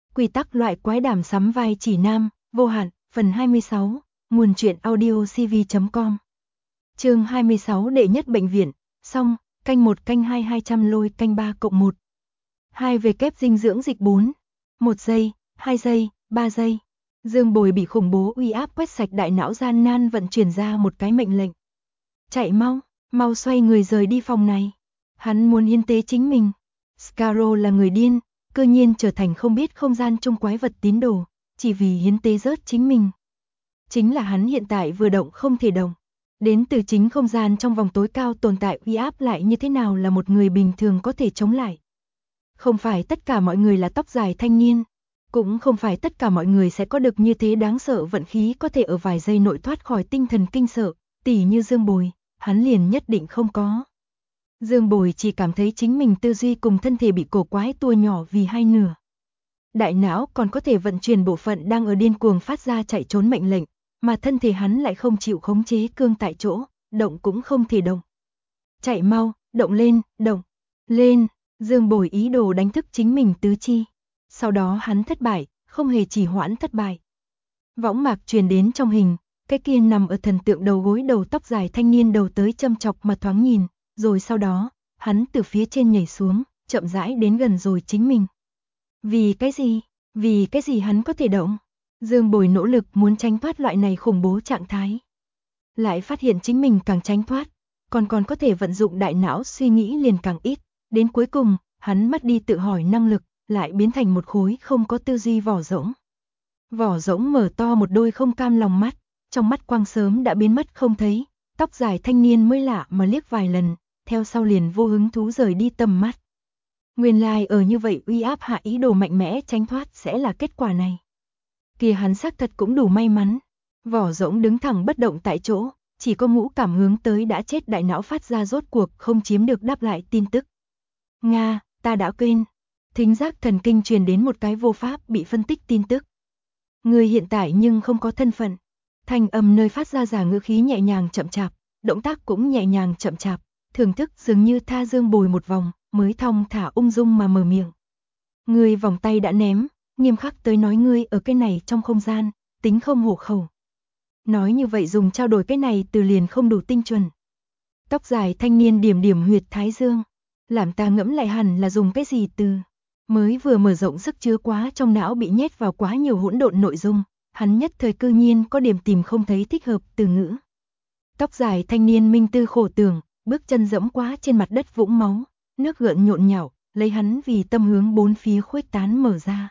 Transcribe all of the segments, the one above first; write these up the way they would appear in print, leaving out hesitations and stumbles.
Quy tắc loại quái đảm sắm vai chỉ nam, vô hạn, phần 26, nguồn truyện audio cv.com. Chương 26 đệ nhất bệnh viện, xong, canh 1 canh 2 200 lôi canh 3+1. 2 về kép dinh dưỡng dịch 4. 1 giây, 2 giây, 3 giây. Dương Bồi bị khủng bố uy áp quét sạch đại não, gian nan vận chuyển ra một cái mệnh lệnh. Chạy mau, mau xoay người rời đi phòng này. Hắn muốn hiến tế chính mình. Scarrow là người điên, cơ nhiên trở thành không biết không gian chung quái vật tín đồ, chỉ vì hiến tế rớt chính mình. Chính là hắn hiện tại vừa động không thể động. Đến từ chính không gian trong vòng tối cao tồn tại uy áp lại như thế nào là một người bình thường có thể chống lại. Không phải tất cả mọi người là tóc dài thanh niên, cũng không phải tất cả mọi người sẽ có được như thế đáng sợ vận khí có thể ở vài giây nội thoát khỏi tinh thần kinh sợ, tỉ như Dương Bồi, hắn liền nhất định không có. Dương Bồi chỉ cảm thấy chính mình tư duy cùng thân thể bị cổ quái tua nhỏ vì hai nửa. Đại não còn có thể vận chuyển bộ phận đang ở điên cuồng phát ra chạy trốn mệnh lệnh, mà thân thể hắn lại không chịu khống chế cương tại chỗ, động cũng không thể động. Chạy mau, động lên, Dương Bồi ý đồ đánh thức chính mình tứ chi. Sau đó hắn thất bại, không hề trì hoãn thất bại. Võng mạc truyền đến trong hình, cái kia nằm ở thần tượng đầu gối đầu tóc dài thanh niên đầu tới châm chọc mà thoáng nhìn, rồi sau đó, hắn từ phía trên nhảy xuống, chậm rãi đến gần rồi chính mình. Vì cái gì hắn có thể động? Dương Bồi nỗ lực muốn tránh thoát loại này khủng bố trạng thái. Lại phát hiện chính mình càng tránh thoát, còn có thể vận dụng đại não suy nghĩ liền càng ít. Đến cuối cùng, hắn mất đi tự hỏi năng lực, lại biến thành một khối không có tư duy vỏ rỗng. Vỏ rỗng mở to một đôi không cam lòng mắt, trong mắt quang sớm đã biến mất không thấy, tóc dài thanh niên mới lạ mà liếc vài lần, theo sau liền vô hứng thú rời đi tầm mắt. Nguyên lai ở như vậy uy áp hạ ý đồ mạnh mẽ tránh thoát sẽ là kết quả này. Kìa hắn xác thật cũng đủ may mắn. Vỏ rỗng đứng thẳng bất động tại chỗ, chỉ có ngũ cảm hướng tới đã chết đại não phát ra rốt cuộc không chiếm được đáp lại tin tức. Nga, ta đã quên. Thính giác thần kinh truyền đến một cái vô pháp bị phân tích tin tức. Người hiện tại nhưng không có thân phận. Thanh âm nơi phát ra giả ngữ khí nhẹ nhàng chậm chạp, động tác cũng nhẹ nhàng chậm chạp, thưởng thức dường như tha Dương Bồi một vòng, mới thong thả ung dung mà mở miệng. Người vòng tay đã ném, nghiêm khắc tới nói ngươi ở cái này trong không gian, tính không hộ khẩu. Nói như vậy dùng trao đổi cái này từ liền không đủ tinh chuẩn. Tóc dài thanh niên điểm điểm huyệt thái dương, làm ta ngẫm lại hẳn là dùng cái gì từ. Mới vừa mở rộng sức chứa quá trong não bị nhét vào quá nhiều hỗn độn nội dung, hắn nhất thời cư nhiên có điểm tìm không thấy thích hợp từ ngữ. Tóc dài thanh niên minh tư khổ tưởng, bước chân dẫm quá trên mặt đất vũng máu, nước gợn nhộn nhạo, lấy hắn vì tâm hướng bốn phía khuếch tán mở ra.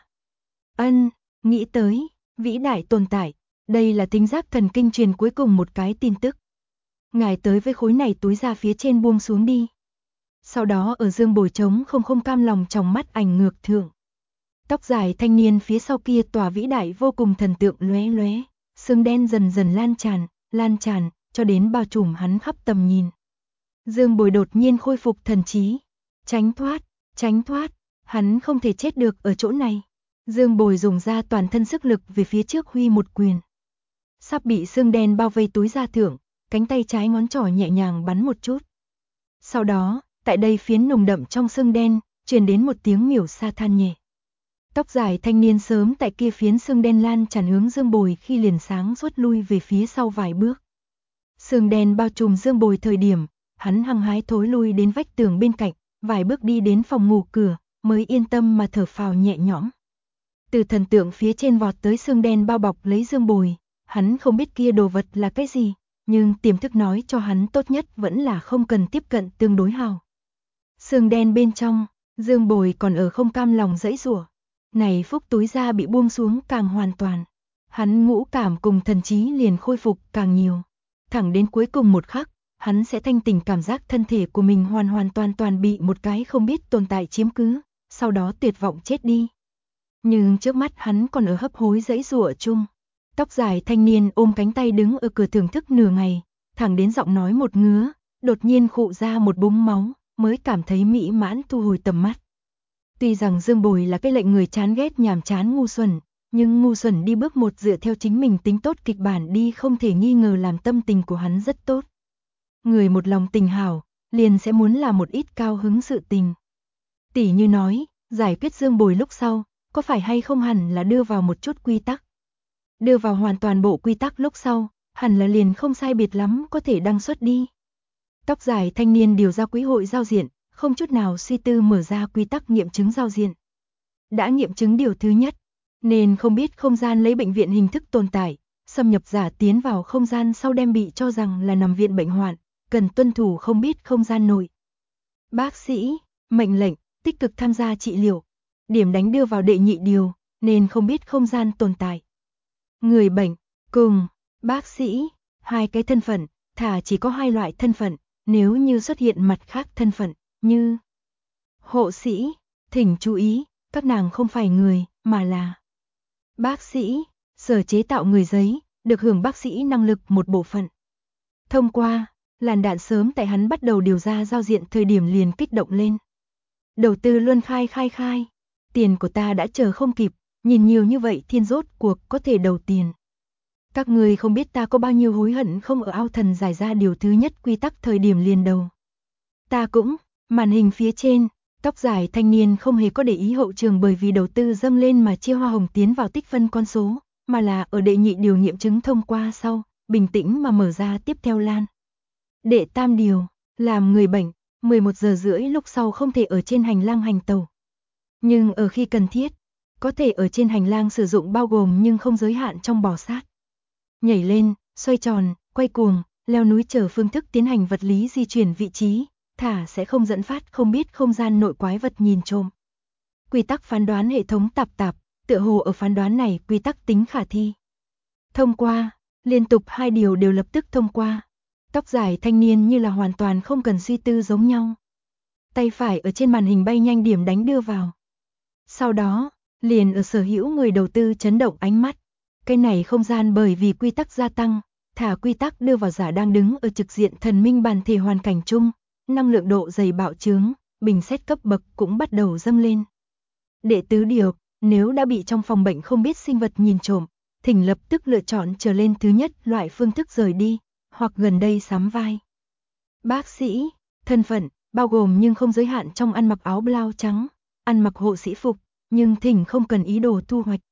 Nghĩ tới, vĩ đại tồn tại, đây là thính giác thần kinh truyền cuối cùng một cái tin tức. Ngài tới với khối này túi ra phía trên buông xuống đi. Sau đó ở Dương Bồi trống không cam lòng trong mắt ảnh ngược thượng. Tóc dài thanh niên phía sau kia tòa vĩ đại vô cùng thần tượng lóe lóe, sương đen dần dần lan tràn, cho đến bao trùm hắn khắp tầm nhìn. Dương Bồi đột nhiên khôi phục thần trí. Tránh thoát, hắn không thể chết được ở chỗ này. Dương Bồi dùng ra toàn thân sức lực về phía trước huy một quyền. Sắp bị sương đen bao vây túi da thượng, cánh tay trái ngón trỏ nhẹ nhàng bắn một chút. Sau đó, tại đây phiến nồng đậm trong sương đen, truyền đến một tiếng miểu sa than nhẹ. Tóc dài thanh niên sớm tại kia phiến sương đen lan tràn hướng Dương Bồi khi liền sáng rút lui về phía sau vài bước. Sương đen bao trùm Dương Bồi thời điểm, hắn hăng hái thối lui đến vách tường bên cạnh, vài bước đi đến phòng ngủ cửa, mới yên tâm mà thở phào nhẹ nhõm. Từ thần tượng phía trên vọt tới sương đen bao bọc lấy Dương Bồi, hắn không biết kia đồ vật là cái gì, nhưng tiềm thức nói cho hắn tốt nhất vẫn là không cần tiếp cận tương đối hào. Sương đen bên trong, Dương Bồi còn ở không cam lòng giãy giụa. Này phúc túi da bị buông xuống càng hoàn toàn. Hắn ngũ cảm cùng thần trí liền khôi phục càng nhiều. Thẳng đến cuối cùng một khắc, hắn sẽ thanh tỉnh cảm giác thân thể của mình hoàn toàn bị một cái không biết tồn tại chiếm cứ, sau đó tuyệt vọng chết đi. Nhưng trước mắt hắn còn ở hấp hối giãy giụa chung. Tóc dài thanh niên ôm cánh tay đứng ở cửa thưởng thức nửa ngày, thẳng đến giọng nói một ngứa, đột nhiên khụ ra một búng máu, mới cảm thấy mỹ mãn thu hồi tầm mắt. Tuy rằng Dương Bồi là cái lệnh người chán ghét nhàm chán ngu xuẩn, nhưng ngu xuẩn đi bước một dựa theo chính mình tính tốt kịch bản đi không thể nghi ngờ làm tâm tình của hắn rất tốt. Người một lòng tình hảo, liền sẽ muốn làm một ít cao hứng sự tình. Tỉ như nói, giải quyết Dương Bồi lúc sau, có phải hay không hẳn là đưa vào một chút quy tắc. Đưa vào hoàn toàn bộ quy tắc lúc sau, hẳn là liền không sai biệt lắm có thể đăng xuất đi. Tóc dài thanh niên điều ra quỹ hội giao diện, không chút nào suy tư mở ra quy tắc nghiệm chứng giao diện. Đã nghiệm chứng điều thứ nhất, nên không biết không gian lấy bệnh viện hình thức tồn tại, xâm nhập giả tiến vào không gian sau đem bị cho rằng là nằm viện bệnh hoạn, cần tuân thủ không biết không gian nội. Bác sĩ, mệnh lệnh, tích cực tham gia trị liệu, điểm đánh đưa vào đệ nhị điều, nên không biết không gian tồn tại. Người bệnh, cùng, bác sĩ, hai cái thân phận, thả chỉ có hai loại thân phận, nếu như xuất hiện mặt khác thân phận, như hộ sĩ, thỉnh chú ý, các nàng không phải người, mà là bác sĩ, sở chế tạo người giấy, được hưởng bác sĩ năng lực một bộ phận. Thông qua, làn đạn sớm tại hắn bắt đầu điều ra giao diện thời điểm liền kích động lên. Đầu tư luôn khai, tiền của ta đã chờ không kịp, nhìn nhiều như vậy thiên rốt cuộc có thể đầu tiền. Các người không biết ta có bao nhiêu hối hận không ở ao thần giải ra điều thứ nhất quy tắc thời điểm liền đầu. Ta cũng, màn hình phía trên, tóc dài thanh niên không hề có để ý hậu trường bởi vì đầu tư dâng lên mà chia hoa hồng tiến vào tích phân con số, mà là ở đệ nhị điều nghiệm chứng thông qua sau, bình tĩnh mà mở ra tiếp theo lan. Đệ tam điều, làm người bệnh, 11 giờ rưỡi lúc sau không thể ở trên hành lang hành tàu. Nhưng ở khi cần thiết, có thể ở trên hành lang sử dụng bao gồm nhưng không giới hạn trong bò sát. Nhảy lên, xoay tròn, quay cuồng, leo núi chờ phương thức tiến hành vật lý di chuyển vị trí, thả sẽ không dẫn phát không biết không gian nội quái vật nhìn trộm. Quy tắc phán đoán hệ thống tạp, tựa hồ ở phán đoán này quy tắc tính khả thi. Thông qua, liên tục hai điều đều lập tức thông qua. Tóc dài thanh niên như là hoàn toàn không cần suy tư giống nhau. Tay phải ở trên màn hình bay nhanh điểm đánh đưa vào. Sau đó, liền ở sở hữu người đầu tư chấn động ánh mắt. Cái này không gian bởi vì quy tắc gia tăng, thả quy tắc đưa vào giả đang đứng ở trực diện thần minh bản thể hoàn cảnh chung, năng lượng độ dày bạo trướng, bình xét cấp bậc cũng bắt đầu dâng lên. Đệ tứ điều, nếu đã bị trong phòng bệnh không biết sinh vật nhìn trộm, thỉnh lập tức lựa chọn trở lên thứ nhất loại phương thức rời đi, hoặc gần đây sắm vai. Bác sĩ, thân phận, bao gồm nhưng không giới hạn trong ăn mặc áo blau trắng, ăn mặc hộ sĩ phục, nhưng thỉnh không cần ý đồ thu hoạch.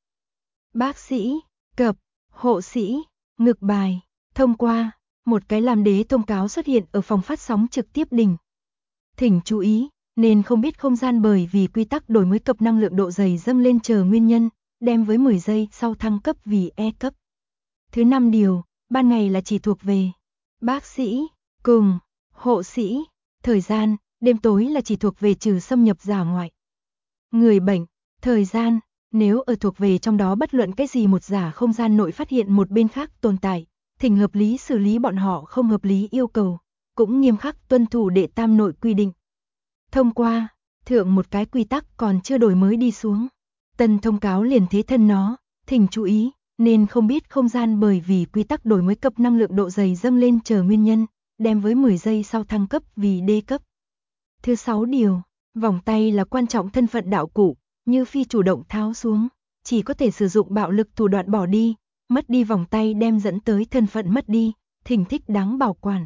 Bác sĩ, cập, hộ sĩ, ngược bài, thông qua, một cái làm đế thông cáo xuất hiện ở phòng phát sóng trực tiếp đỉnh. Thỉnh chú ý, nên không biết không gian bởi vì quy tắc đổi mới cập năng lượng độ dày dâng lên chờ nguyên nhân, đem với 10 giây sau thăng cấp vì E cấp. Thứ 5 điều, ban ngày là chỉ thuộc về bác sĩ, cùng, hộ sĩ, thời gian, đêm tối là chỉ thuộc về trừ xâm nhập giả ngoại. Người bệnh, thời gian, nếu ở thuộc về trong đó bất luận cái gì một giả không gian nội phát hiện một bên khác tồn tại, thỉnh hợp lý xử lý bọn họ không hợp lý yêu cầu, cũng nghiêm khắc tuân thủ đệ tam nội quy định. Thông qua, thượng một cái quy tắc còn chưa đổi mới đi xuống. Tân thông cáo liền thế thân nó, thỉnh chú ý, nên không biết không gian bởi vì quy tắc đổi mới cấp năng lượng độ dày dâng lên chờ nguyên nhân, đem với 10 giây sau thăng cấp vì D cấp. Thứ 6 điều, vòng tay là quan trọng thân phận đạo cụ, như phi chủ động tháo xuống, chỉ có thể sử dụng bạo lực thủ đoạn bỏ đi, mất đi vòng tay đem dẫn tới thân phận mất đi, thỉnh thích đáng bảo quản.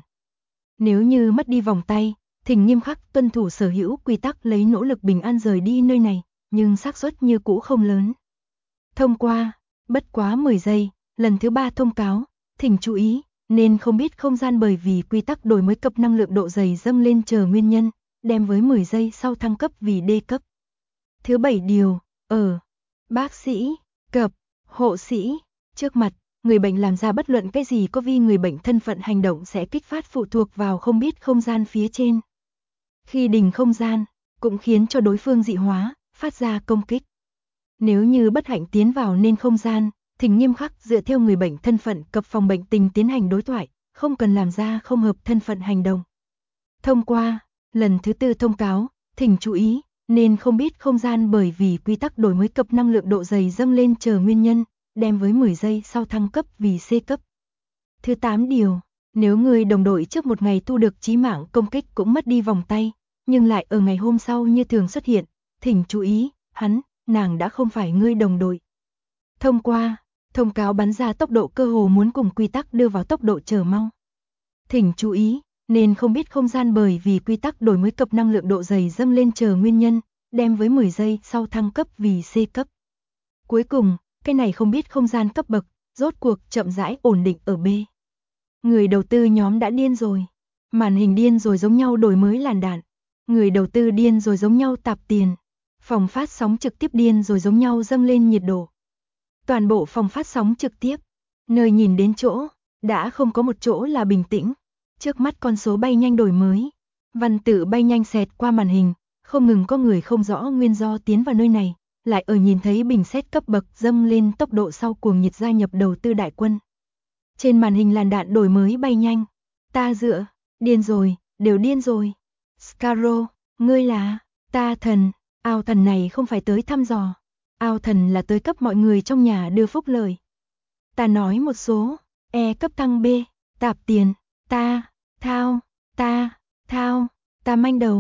Nếu như mất đi vòng tay, thỉnh nghiêm khắc tuân thủ sở hữu quy tắc lấy nỗ lực bình an rời đi nơi này, nhưng xác suất như cũ không lớn. Thông qua, bất quá 10 giây, lần thứ 3 thông cáo, thỉnh chú ý, nên không biết không gian bởi vì quy tắc đổi mới cấp năng lượng độ dày dâng lên chờ nguyên nhân, đem với 10 giây sau thăng cấp vì D cấp. Thứ 7 điều, bác sĩ, cập, hộ sĩ, trước mặt, người bệnh làm ra bất luận cái gì có vi người bệnh thân phận hành động sẽ kích phát phụ thuộc vào không biết không gian phía trên. Khi đình không gian, cũng khiến cho đối phương dị hóa, phát ra công kích. Nếu như bất hạnh tiến vào nên không gian, thỉnh nghiêm khắc dựa theo người bệnh thân phận cập phòng bệnh tình tiến hành đối thoại, không cần làm ra không hợp thân phận hành động. Thông qua, lần thứ 4 thông cáo, thỉnh chú ý, nên không biết không gian bởi vì quy tắc đổi mới cập năng lượng độ dày dâng lên chờ nguyên nhân, đem với 10 giây sau thăng cấp vì C cấp. Thứ 8 điều, nếu người đồng đội trước một ngày thu được chí mạng công kích cũng mất đi vòng tay, nhưng lại ở ngày hôm sau như thường xuất hiện, thỉnh chú ý, hắn, nàng đã không phải ngươi đồng đội. Thông qua, thông cáo bắn ra tốc độ cơ hồ muốn cùng quy tắc đưa vào tốc độ chờ mau. Thỉnh chú ý, nên không biết không gian bởi vì quy tắc đổi mới cập năng lượng độ dày dâng lên chờ nguyên nhân, đem với 10 giây sau thăng cấp vì C cấp. Cuối cùng, cái này không biết không gian cấp bậc, rốt cuộc chậm rãi ổn định ở B. Người đầu tư nhóm đã điên rồi. Màn hình điên rồi giống nhau đổi mới làn đạn. Người đầu tư điên rồi giống nhau tạp tiền. Phòng phát sóng trực tiếp điên rồi giống nhau dâng lên nhiệt độ. Toàn bộ phòng phát sóng trực tiếp, nơi nhìn đến chỗ, đã không có một chỗ là bình tĩnh. Trước mắt con số bay nhanh đổi mới. Văn tự bay nhanh xẹt qua màn hình, không ngừng có người không rõ nguyên do tiến vào nơi này, lại ở nhìn thấy bình xét cấp bậc dâng lên tốc độ sau cuồng nhiệt gia nhập đầu tư đại quân. Trên màn hình làn đạn đổi mới bay nhanh. Ta dựa, điên rồi, đều điên rồi. Scarrow, ngươi là, ta thần, ao thần này không phải tới thăm dò. Ao thần là tới cấp mọi người trong nhà đưa phúc lời. Ta nói một số, E cấp tăng B, tạp tiền, ta, thao, ta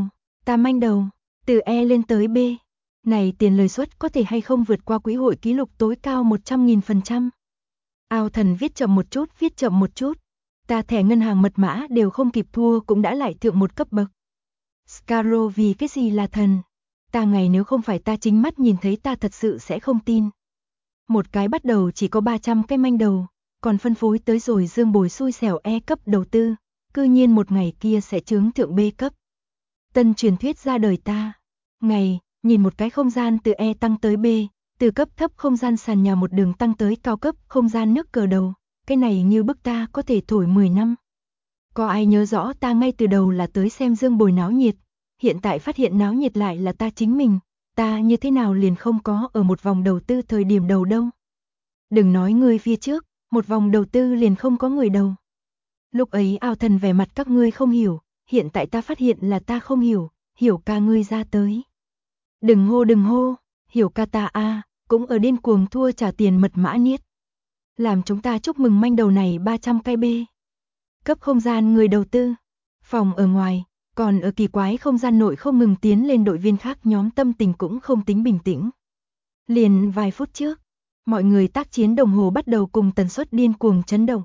manh đầu, từ E lên tới B. Này tiền lời suất có thể hay không vượt qua quỹ hội kỷ lục tối cao 100.000%. Ao thần viết chậm một chút. Ta thẻ ngân hàng mật mã đều không kịp thua cũng đã lại thượng một cấp bậc. Scarrow vì cái gì là thần? Ta ngày nếu không phải ta chính mắt nhìn thấy ta thật sự sẽ không tin. Một cái bắt đầu chỉ có 300 cái manh đầu, còn phân phối tới rồi dương bồi xui xẻo E cấp đầu tư, cư nhiên một ngày kia sẽ chướng thượng B cấp. Tân truyền thuyết ra đời ta. Ngày, nhìn một cái không gian từ E tăng tới B, từ cấp thấp không gian sàn nhà một đường tăng tới cao cấp không gian nước cờ đầu, cái này như bức ta có thể thổi 10 năm. Có ai nhớ rõ ta ngay từ đầu là tới xem dương bồi náo nhiệt, hiện tại phát hiện náo nhiệt lại là ta chính mình, ta như thế nào liền không có ở một vòng đầu tư thời điểm đầu đâu. Đừng nói ngươi phía trước, một vòng đầu tư liền không có người đầu. Lúc ấy ao thần vẻ mặt các ngươi không hiểu, hiện tại ta phát hiện là ta không hiểu, hiểu ca ngươi ra tới. Đừng hô, hiểu ca ta a cũng ở điên cuồng thua trả tiền mật mã niết. Làm chúng ta chúc mừng manh đầu này 300 cái B. Cấp không gian người đầu tư. Phòng ở ngoài, còn ở kỳ quái không gian nội không ngừng tiến lên đội viên khác nhóm tâm tình cũng không tính bình tĩnh. Liền vài phút trước, mọi người tác chiến đồng hồ bắt đầu cùng tần suất điên cuồng chấn động.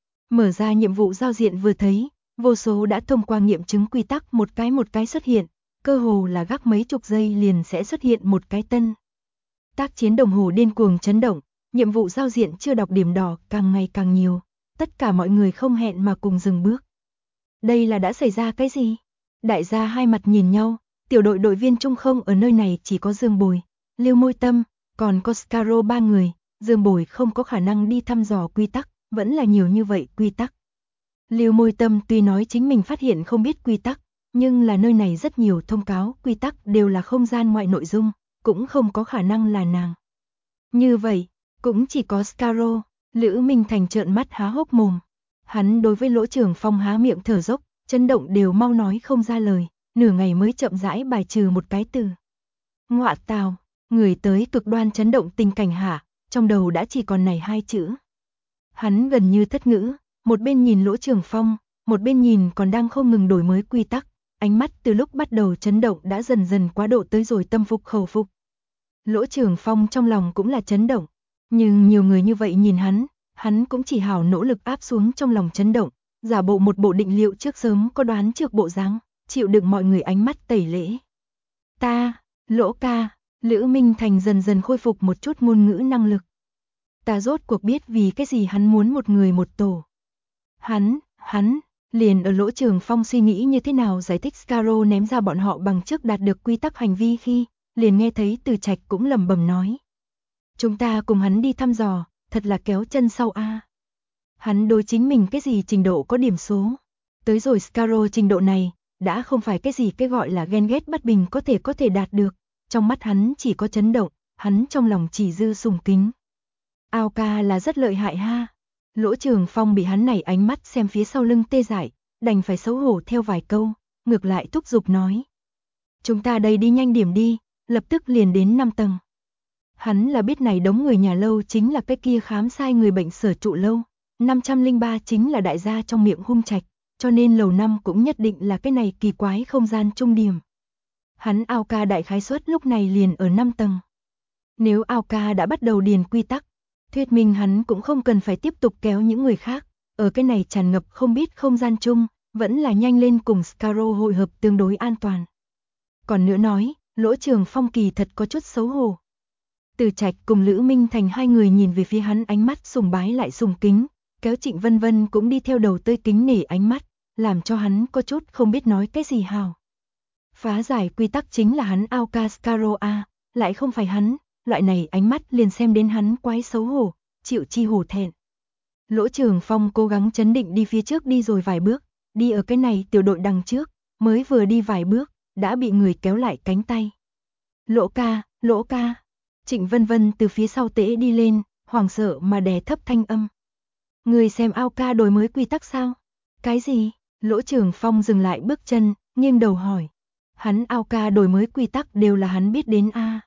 Mở ra nhiệm vụ giao diện vừa thấy, vô số đã thông qua nghiệm chứng quy tắc một cái xuất hiện, cơ hồ là gác mấy chục giây liền sẽ xuất hiện một cái tân. Tác chiến đồng hồ điên cuồng chấn động, nhiệm vụ giao diện chưa đọc điểm đỏ càng ngày càng nhiều, tất cả mọi người không hẹn mà cùng dừng bước. Đây là đã xảy ra cái gì? Đại gia hai mặt nhìn nhau, tiểu đội đội viên trung không ở nơi này chỉ có Dương Bồi, Lưu Môi Tâm, còn có Scarrow 3 người, Dương Bồi không có khả năng đi thăm dò quy tắc, vẫn là nhiều như vậy quy tắc. Lưu Môi Tâm tuy nói chính mình phát hiện không biết quy tắc, nhưng là nơi này rất nhiều thông cáo quy tắc đều là không gian ngoại nội dung, cũng không có khả năng là nàng. Như vậy, cũng chỉ có Scarrow, Lữ Minh Thành trợn mắt há hốc mồm. Hắn đối với Lỗ Trường Phong há miệng thở dốc, chấn động đều mau nói không ra lời, nửa ngày mới chậm rãi bài trừ một cái từ. Ngọa tào, người tới cực đoan chấn động tình cảnh hạ, trong đầu đã chỉ còn này hai chữ. Hắn gần như thất ngữ, một bên nhìn Lỗ Trường Phong, một bên nhìn còn đang không ngừng đổi mới quy tắc, ánh mắt từ lúc bắt đầu chấn động đã dần dần quá độ tới rồi tâm phục khẩu phục. Lỗ Trường Phong trong lòng cũng là chấn động, nhưng nhiều người như vậy nhìn hắn cũng chỉ hảo nỗ lực áp xuống trong lòng chấn động, giả bộ một bộ định liệu trước sớm có đoán trước bộ dáng, chịu đựng mọi người ánh mắt tẩy lễ. Ta, Lỗ ca, Lữ Minh Thành dần dần khôi phục một chút ngôn ngữ năng lực. Ta rốt cuộc biết vì cái gì hắn muốn một người một tổ. Hắn, liền ở Lỗ Trường Phong suy nghĩ như thế nào giải thích Scarrow ném ra bọn họ bằng trước đạt được quy tắc hành vi khi, liền nghe thấy Từ Trạch cũng lẩm bẩm nói. Chúng ta cùng hắn đi thăm dò, thật là kéo chân sau a. Hắn đối chính mình cái gì trình độ có điểm số. Tới rồi Scarrow trình độ này, đã không phải cái gì cái gọi là ghen ghét bất bình có thể đạt được. Trong mắt hắn chỉ có chấn động, hắn trong lòng chỉ dư sùng kính. Ao ca là rất lợi hại ha. Lỗ Trường Phong bị hắn này ánh mắt xem phía sau lưng tê dại, đành phải xấu hổ theo vài câu, ngược lại thúc giục nói. Chúng ta đây đi nhanh điểm đi, lập tức liền đến 5 tầng. Hắn là biết này đống người nhà lâu chính là cái kia khám sai người bệnh sở trụ lâu, 503 chính là đại gia trong miệng hung trạch, cho nên lầu 5 cũng nhất định là cái này kỳ quái không gian trung điểm. Hắn Ao ca đại khái suất lúc này liền ở 5 tầng. Nếu Ao ca đã bắt đầu điền quy tắc, thuyết minh hắn cũng không cần phải tiếp tục kéo những người khác, ở cái này tràn ngập không biết không gian chung, vẫn là nhanh lên cùng Scarrow hội hợp tương đối an toàn. Còn nữa nói, Lỗ Trường Phong kỳ thật có chút xấu hổ. Từ Trạch cùng Lữ Minh Thành hai người nhìn về phía hắn ánh mắt sùng bái lại sùng kính, kéo Trịnh Vân Vân cũng đi theo đầu tươi kính nể ánh mắt, làm cho hắn có chút không biết nói cái gì hào. Phá giải quy tắc chính là hắn Alcascaro a, lại không phải hắn, loại này ánh mắt liền xem đến hắn quái xấu hổ, chịu chi hổ thẹn. Lỗ Trường Phong cố gắng chấn định đi phía trước đi rồi vài bước, đi ở cái này tiểu đội đằng trước, mới vừa đi vài bước, đã bị người kéo lại cánh tay. Lỗ ca. Trịnh Vân Vân từ phía sau tễ đi lên, hoảng sợ mà đè thấp thanh âm. Người xem Alca đổi mới quy tắc sao? Cái gì? Lỗ Trường Phong dừng lại bước chân, nghiêng đầu hỏi. Hắn Alca đổi mới quy tắc đều là hắn biết đến a.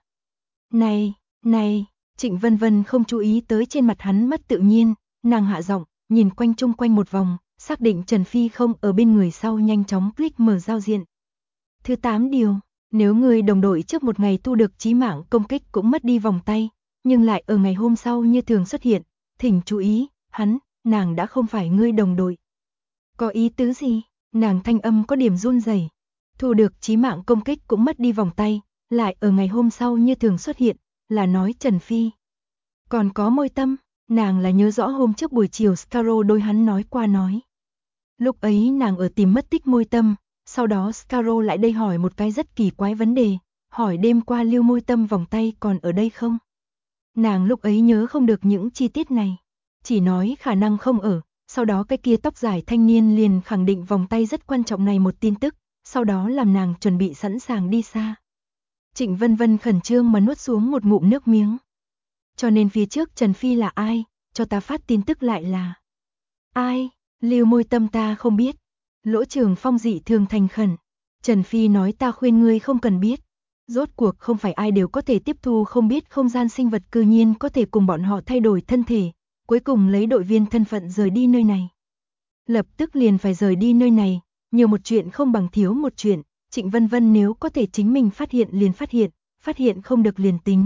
Này, Trịnh Vân Vân không chú ý tới trên mặt hắn mất tự nhiên, nàng hạ giọng, nhìn quanh chung quanh một vòng, xác định Trần Phi không ở bên người sau nhanh chóng click mở giao diện. Thứ 8 điều, nếu người đồng đội trước một ngày thu được chí mạng công kích cũng mất đi vòng tay, nhưng lại ở ngày hôm sau như thường xuất hiện, thỉnh chú ý, nàng đã không phải ngươi đồng đội. Có ý tứ gì? Nàng thanh âm có điểm run rẩy. Thu được chí mạng công kích cũng mất đi vòng tay, lại ở ngày hôm sau như thường xuất hiện, là nói Trần Phi. Còn có Môi Tâm, nàng là nhớ rõ hôm trước buổi chiều Scarrow đôi hắn nói qua nói. Lúc ấy nàng ở tìm mất tích Môi Tâm, sau đó Scarrow lại đây hỏi một cái rất kỳ quái vấn đề, hỏi đêm qua Lưu Môi Tâm vòng tay còn ở đây không? Nàng lúc ấy nhớ không được những chi tiết này, chỉ nói khả năng không ở, sau đó cái kia tóc dài thanh niên liền khẳng định vòng tay rất quan trọng này một tin tức, sau đó làm nàng chuẩn bị sẵn sàng đi xa. Trịnh Vân Vân khẩn trương mà nuốt xuống một ngụm nước miếng. Cho nên phía trước Trần Phi là ai, cho ta phát tin tức lại là ai, Lưu Môi Tâm ta không biết. Lỗ Trường Phong dị thường thành khẩn. Trần Phi nói ta khuyên ngươi không cần biết. Rốt cuộc không phải ai đều có thể tiếp thu không biết không gian sinh vật cư nhiên có thể cùng bọn họ thay đổi thân thể, cuối cùng lấy đội viên thân phận rời đi nơi này. Lập tức liền phải rời đi nơi này, nhiều một chuyện không bằng thiếu một chuyện, Trịnh Vân Vân nếu có thể chính mình phát hiện liền phát hiện không được liền tính.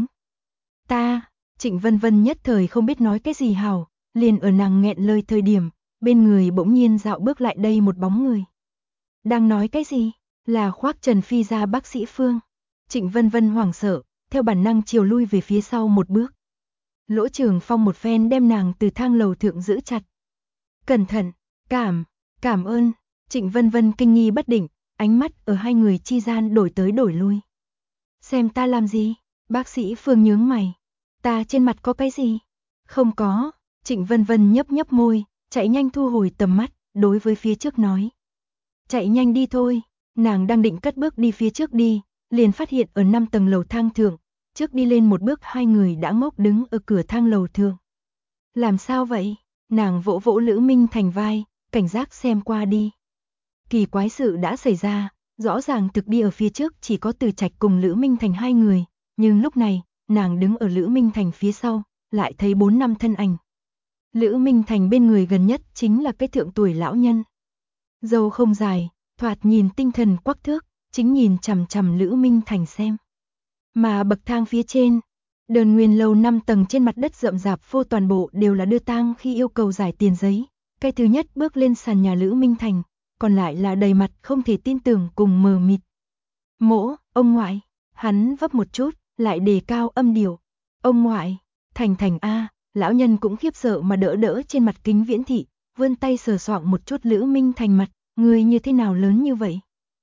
Trịnh Vân Vân nhất thời không biết nói cái gì hảo, liền ở nàng nghẹn lời thời điểm, bên người bỗng nhiên dạo bước lại đây một bóng người. Đang nói cái gì? Là khoác Trần Phi ra bác sĩ Phương. Trịnh Vân Vân hoảng sợ, theo bản năng chiều lui về phía sau một bước. Lỗ Trường Phong một phen đem nàng từ thang lầu thượng giữ chặt. Cẩn thận, cảm ơn. Trịnh Vân Vân kinh nghi bất định, ánh mắt ở hai người chi gian đổi tới đổi lui. Xem ta làm gì? Bác sĩ Phương nhướng mày. Ta trên mặt có cái gì? Không có. Trịnh Vân Vân nhấp nhấp môi, chạy nhanh thu hồi tầm mắt, đối với phía trước nói. Chạy nhanh đi thôi. Nàng đang định cất bước đi phía trước đi, liền phát hiện ở 5 tầng lầu thang thượng, trước đi lên một bước hai người đã ngốc đứng ở cửa thang lầu thượng. Làm sao vậy? Nàng vỗ vỗ Lữ Minh Thành vai, cảnh giác xem qua đi. Kỳ quái sự đã xảy ra, rõ ràng thực đi ở phía trước chỉ có Từ Trạch cùng Lữ Minh Thành hai người, nhưng lúc này, nàng đứng ở Lữ Minh Thành phía sau, lại thấy 4 năm thân ảnh. Lữ Minh Thành bên người gần nhất chính là cái thượng tuổi lão nhân. Râu không dài, thoạt nhìn tinh thần quắc thước, chính nhìn chằm chằm Lữ Minh Thành xem. Mà bậc thang phía trên, Đơn Nguyên lâu 5 tầng trên mặt đất rậm rạp phô toàn bộ đều là đưa tang khi yêu cầu giải tiền giấy. Cái thứ nhất bước lên sàn nhà Lữ Minh Thành, còn lại là đầy mặt không thể tin tưởng cùng mờ mịt. Mỗ, ông ngoại, hắn vấp một chút, lại đề cao âm điệu. Ông ngoại, Thành a, lão nhân cũng khiếp sợ mà đỡ trên mặt kính viễn thị, vươn tay sờ soạng một chút Lữ Minh Thành mặt, người như thế nào lớn như vậy?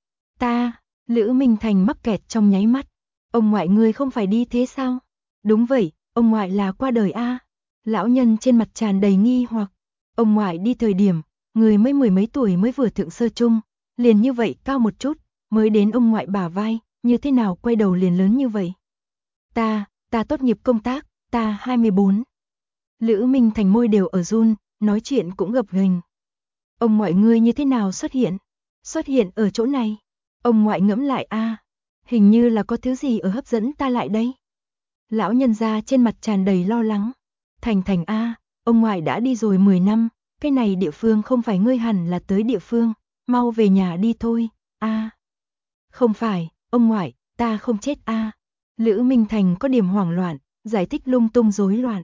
Lữ Minh Thành mắc kẹt trong nháy mắt. Ông ngoại ngươi không phải đi thế sao? Đúng vậy, ông ngoại là qua đời a. Lão nhân trên mặt tràn đầy nghi hoặc. Ông ngoại đi thời điểm, người mới 10 mấy tuổi mới vừa thượng sơ trung, liền như vậy cao một chút, mới đến ông ngoại bả vai, như thế nào quay đầu liền lớn như vậy? Ta tốt nghiệp công tác, ta 24. Lữ Minh Thành môi đều ở run, nói chuyện cũng gập ghềnh. Ông ngoại ngươi như thế nào xuất hiện? Xuất hiện ở chỗ này. Ông ngoại ngẫm lại a, hình như là có thứ gì ở hấp dẫn ta lại đây. Lão nhân gia trên mặt tràn đầy lo lắng. Thành a, ông ngoại đã đi rồi 10 năm, cái này địa phương không phải ngươi hẳn là tới địa phương, mau về nhà đi thôi. A. Không phải, ông ngoại, ta không chết a. Lữ Minh Thành có điểm hoảng loạn, giải thích lung tung rối loạn.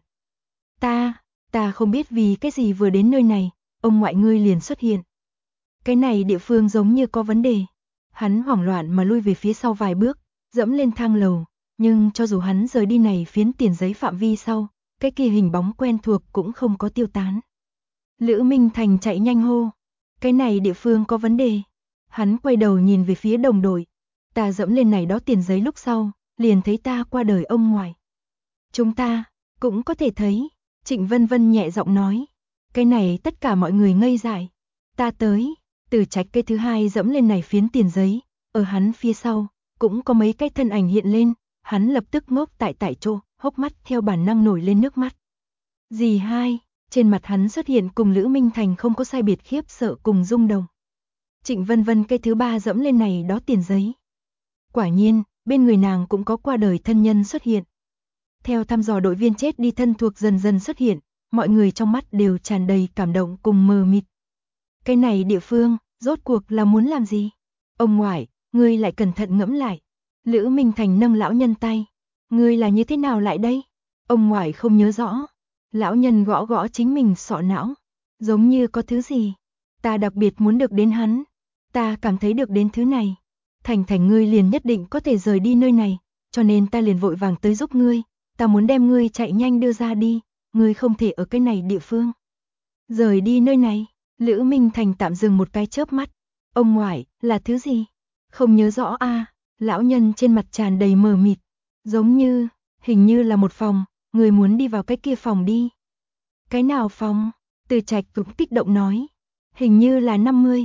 Ta không biết vì cái gì vừa đến nơi này, ông ngoại ngươi liền xuất hiện. Cái này địa phương giống như có vấn đề. Hắn hoảng loạn mà lui về phía sau vài bước, dẫm lên thang lầu, Nhưng cho dù hắn rời đi này phiến tiền giấy phạm vi sau, cái kia hình bóng quen thuộc cũng không có tiêu tán. Lữ Minh Thành chạy nhanh hô, cái này địa phương có vấn đề. Hắn quay đầu nhìn về phía đồng đội, ta dẫm lên này đó tiền giấy lúc sau, liền thấy ta qua đời ông ngoại. Chúng ta cũng có thể thấy, Trịnh Vân Vân nhẹ giọng nói, cái này tất cả mọi người ngây dại. Ta tới, Từ Trạch cây thứ hai dẫm lên này phiến tiền giấy, ở hắn phía sau, cũng có mấy cái thân ảnh hiện lên, hắn lập tức ngốc tại chỗ, hốc mắt theo bản năng nổi lên nước mắt. Dì hai, trên mặt hắn xuất hiện cùng Lữ Minh Thành không có sai biệt khiếp sợ cùng rung động. Trịnh Vân Vân cây thứ ba dẫm lên này đó tiền giấy. Quả nhiên, bên người nàng cũng có qua đời thân nhân xuất hiện. Theo thăm dò đội viên chết đi thân thuộc dần dần xuất hiện, mọi người trong mắt đều tràn đầy cảm động cùng mờ mịt. Cái này địa phương, rốt cuộc là muốn làm gì? Ông ngoại, ngươi lại cẩn thận ngẫm lại. Lữ Minh Thành nâng lão nhân tay. Ngươi là như thế nào lại đây? Ông ngoại không nhớ rõ. Lão nhân gõ gõ chính mình sọ não. Giống như có thứ gì. Ta đặc biệt muốn được đến hắn. Ta cảm thấy được đến thứ này. Thành Thành ngươi liền nhất định có thể rời đi nơi này. Cho nên ta liền vội vàng tới giúp ngươi. Ta muốn đem ngươi chạy nhanh đưa ra đi. Ngươi không thể ở cái này địa phương. Rời đi nơi này. Lữ Minh Thành tạm dừng một cái chớp mắt. Ông ngoại, là thứ gì? Không nhớ rõ a. Lão nhân trên mặt tràn đầy mờ mịt. Giống như, hình như là một phòng, người muốn đi vào cái kia phòng đi. Cái nào phòng? Từ Trạch cũng kích động nói. Hình như là 50.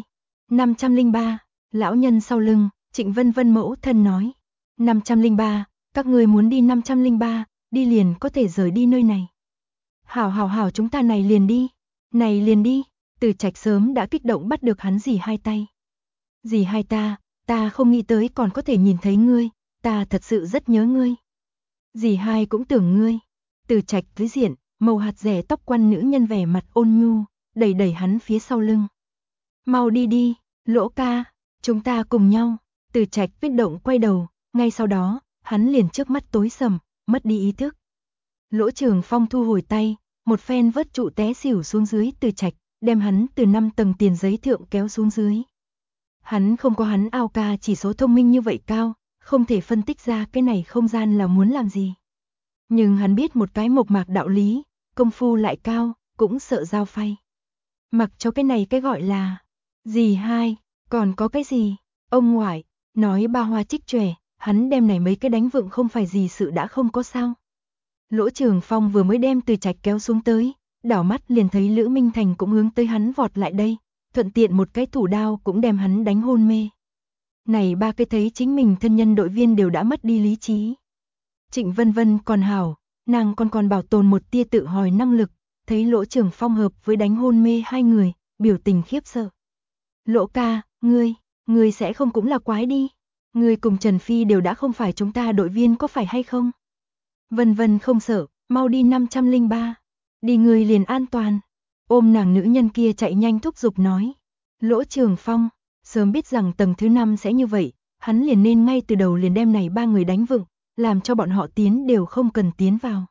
503. Lão nhân sau lưng, Trịnh Vân Vân mẫu thân nói. 503, các người muốn đi 503, đi liền có thể rời đi nơi này. Hảo chúng ta này liền đi. Này liền đi. Từ Trạch sớm đã kích động bắt được hắn dì hai tay. Dì hai ta không nghĩ tới còn có thể nhìn thấy ngươi, ta thật sự rất nhớ ngươi. Dì hai cũng tưởng ngươi. Từ Trạch với diện, màu hạt rẻ tóc quăn nữ nhân vẻ mặt ôn nhu, đẩy hắn phía sau lưng. Mau đi đi, Lỗ ca, chúng ta cùng nhau. Từ Trạch kích động quay đầu, ngay sau đó, hắn liền trước mắt tối sầm, mất đi ý thức. Lỗ Trường Phong thu hồi tay, một phen vớt trụ té xỉu xuống dưới Từ Trạch, đem hắn từ 5 tầng tiền giấy thượng kéo xuống dưới. Hắn không có hắn ao ca chỉ số thông minh như vậy cao, không thể phân tích ra cái này không gian là muốn làm gì. Nhưng hắn biết một cái mộc mạc đạo lý, công phu lại cao, cũng sợ giao phay. Mặc cho cái này cái gọi là dì hai, còn có cái gì? Ông ngoại, nói ba hoa trích chòe, hắn đem này mấy cái đánh vựng không phải gì sự đã không có sao. Lỗ Trường Phong vừa mới đem Từ Trạch kéo xuống tới, đảo mắt liền thấy Lữ Minh Thành cũng hướng tới hắn vọt lại đây, thuận tiện một cái thủ đao cũng đem hắn đánh hôn mê. Này ba cái thấy chính mình thân nhân đội viên đều đã mất đi lý trí. Trịnh Vân Vân còn hảo, nàng còn bảo tồn một tia tự hỏi năng lực, thấy Lỗ Trường Phong hợp với đánh hôn mê hai người, biểu tình khiếp sợ. Lỗ ca, ngươi sẽ không cũng là quái đi. Ngươi cùng Trần Phi đều đã không phải chúng ta đội viên có phải hay không? Vân Vân không sợ, mau đi 503. Đi người liền an toàn. Ôm nàng nữ nhân kia chạy nhanh thúc giục nói. Lỗ Trường Phong, sớm biết rằng tầng thứ 5 sẽ như vậy, hắn liền nên ngay từ đầu liền đem này ba người đánh vựng, làm cho bọn họ tiến đều không cần tiến vào.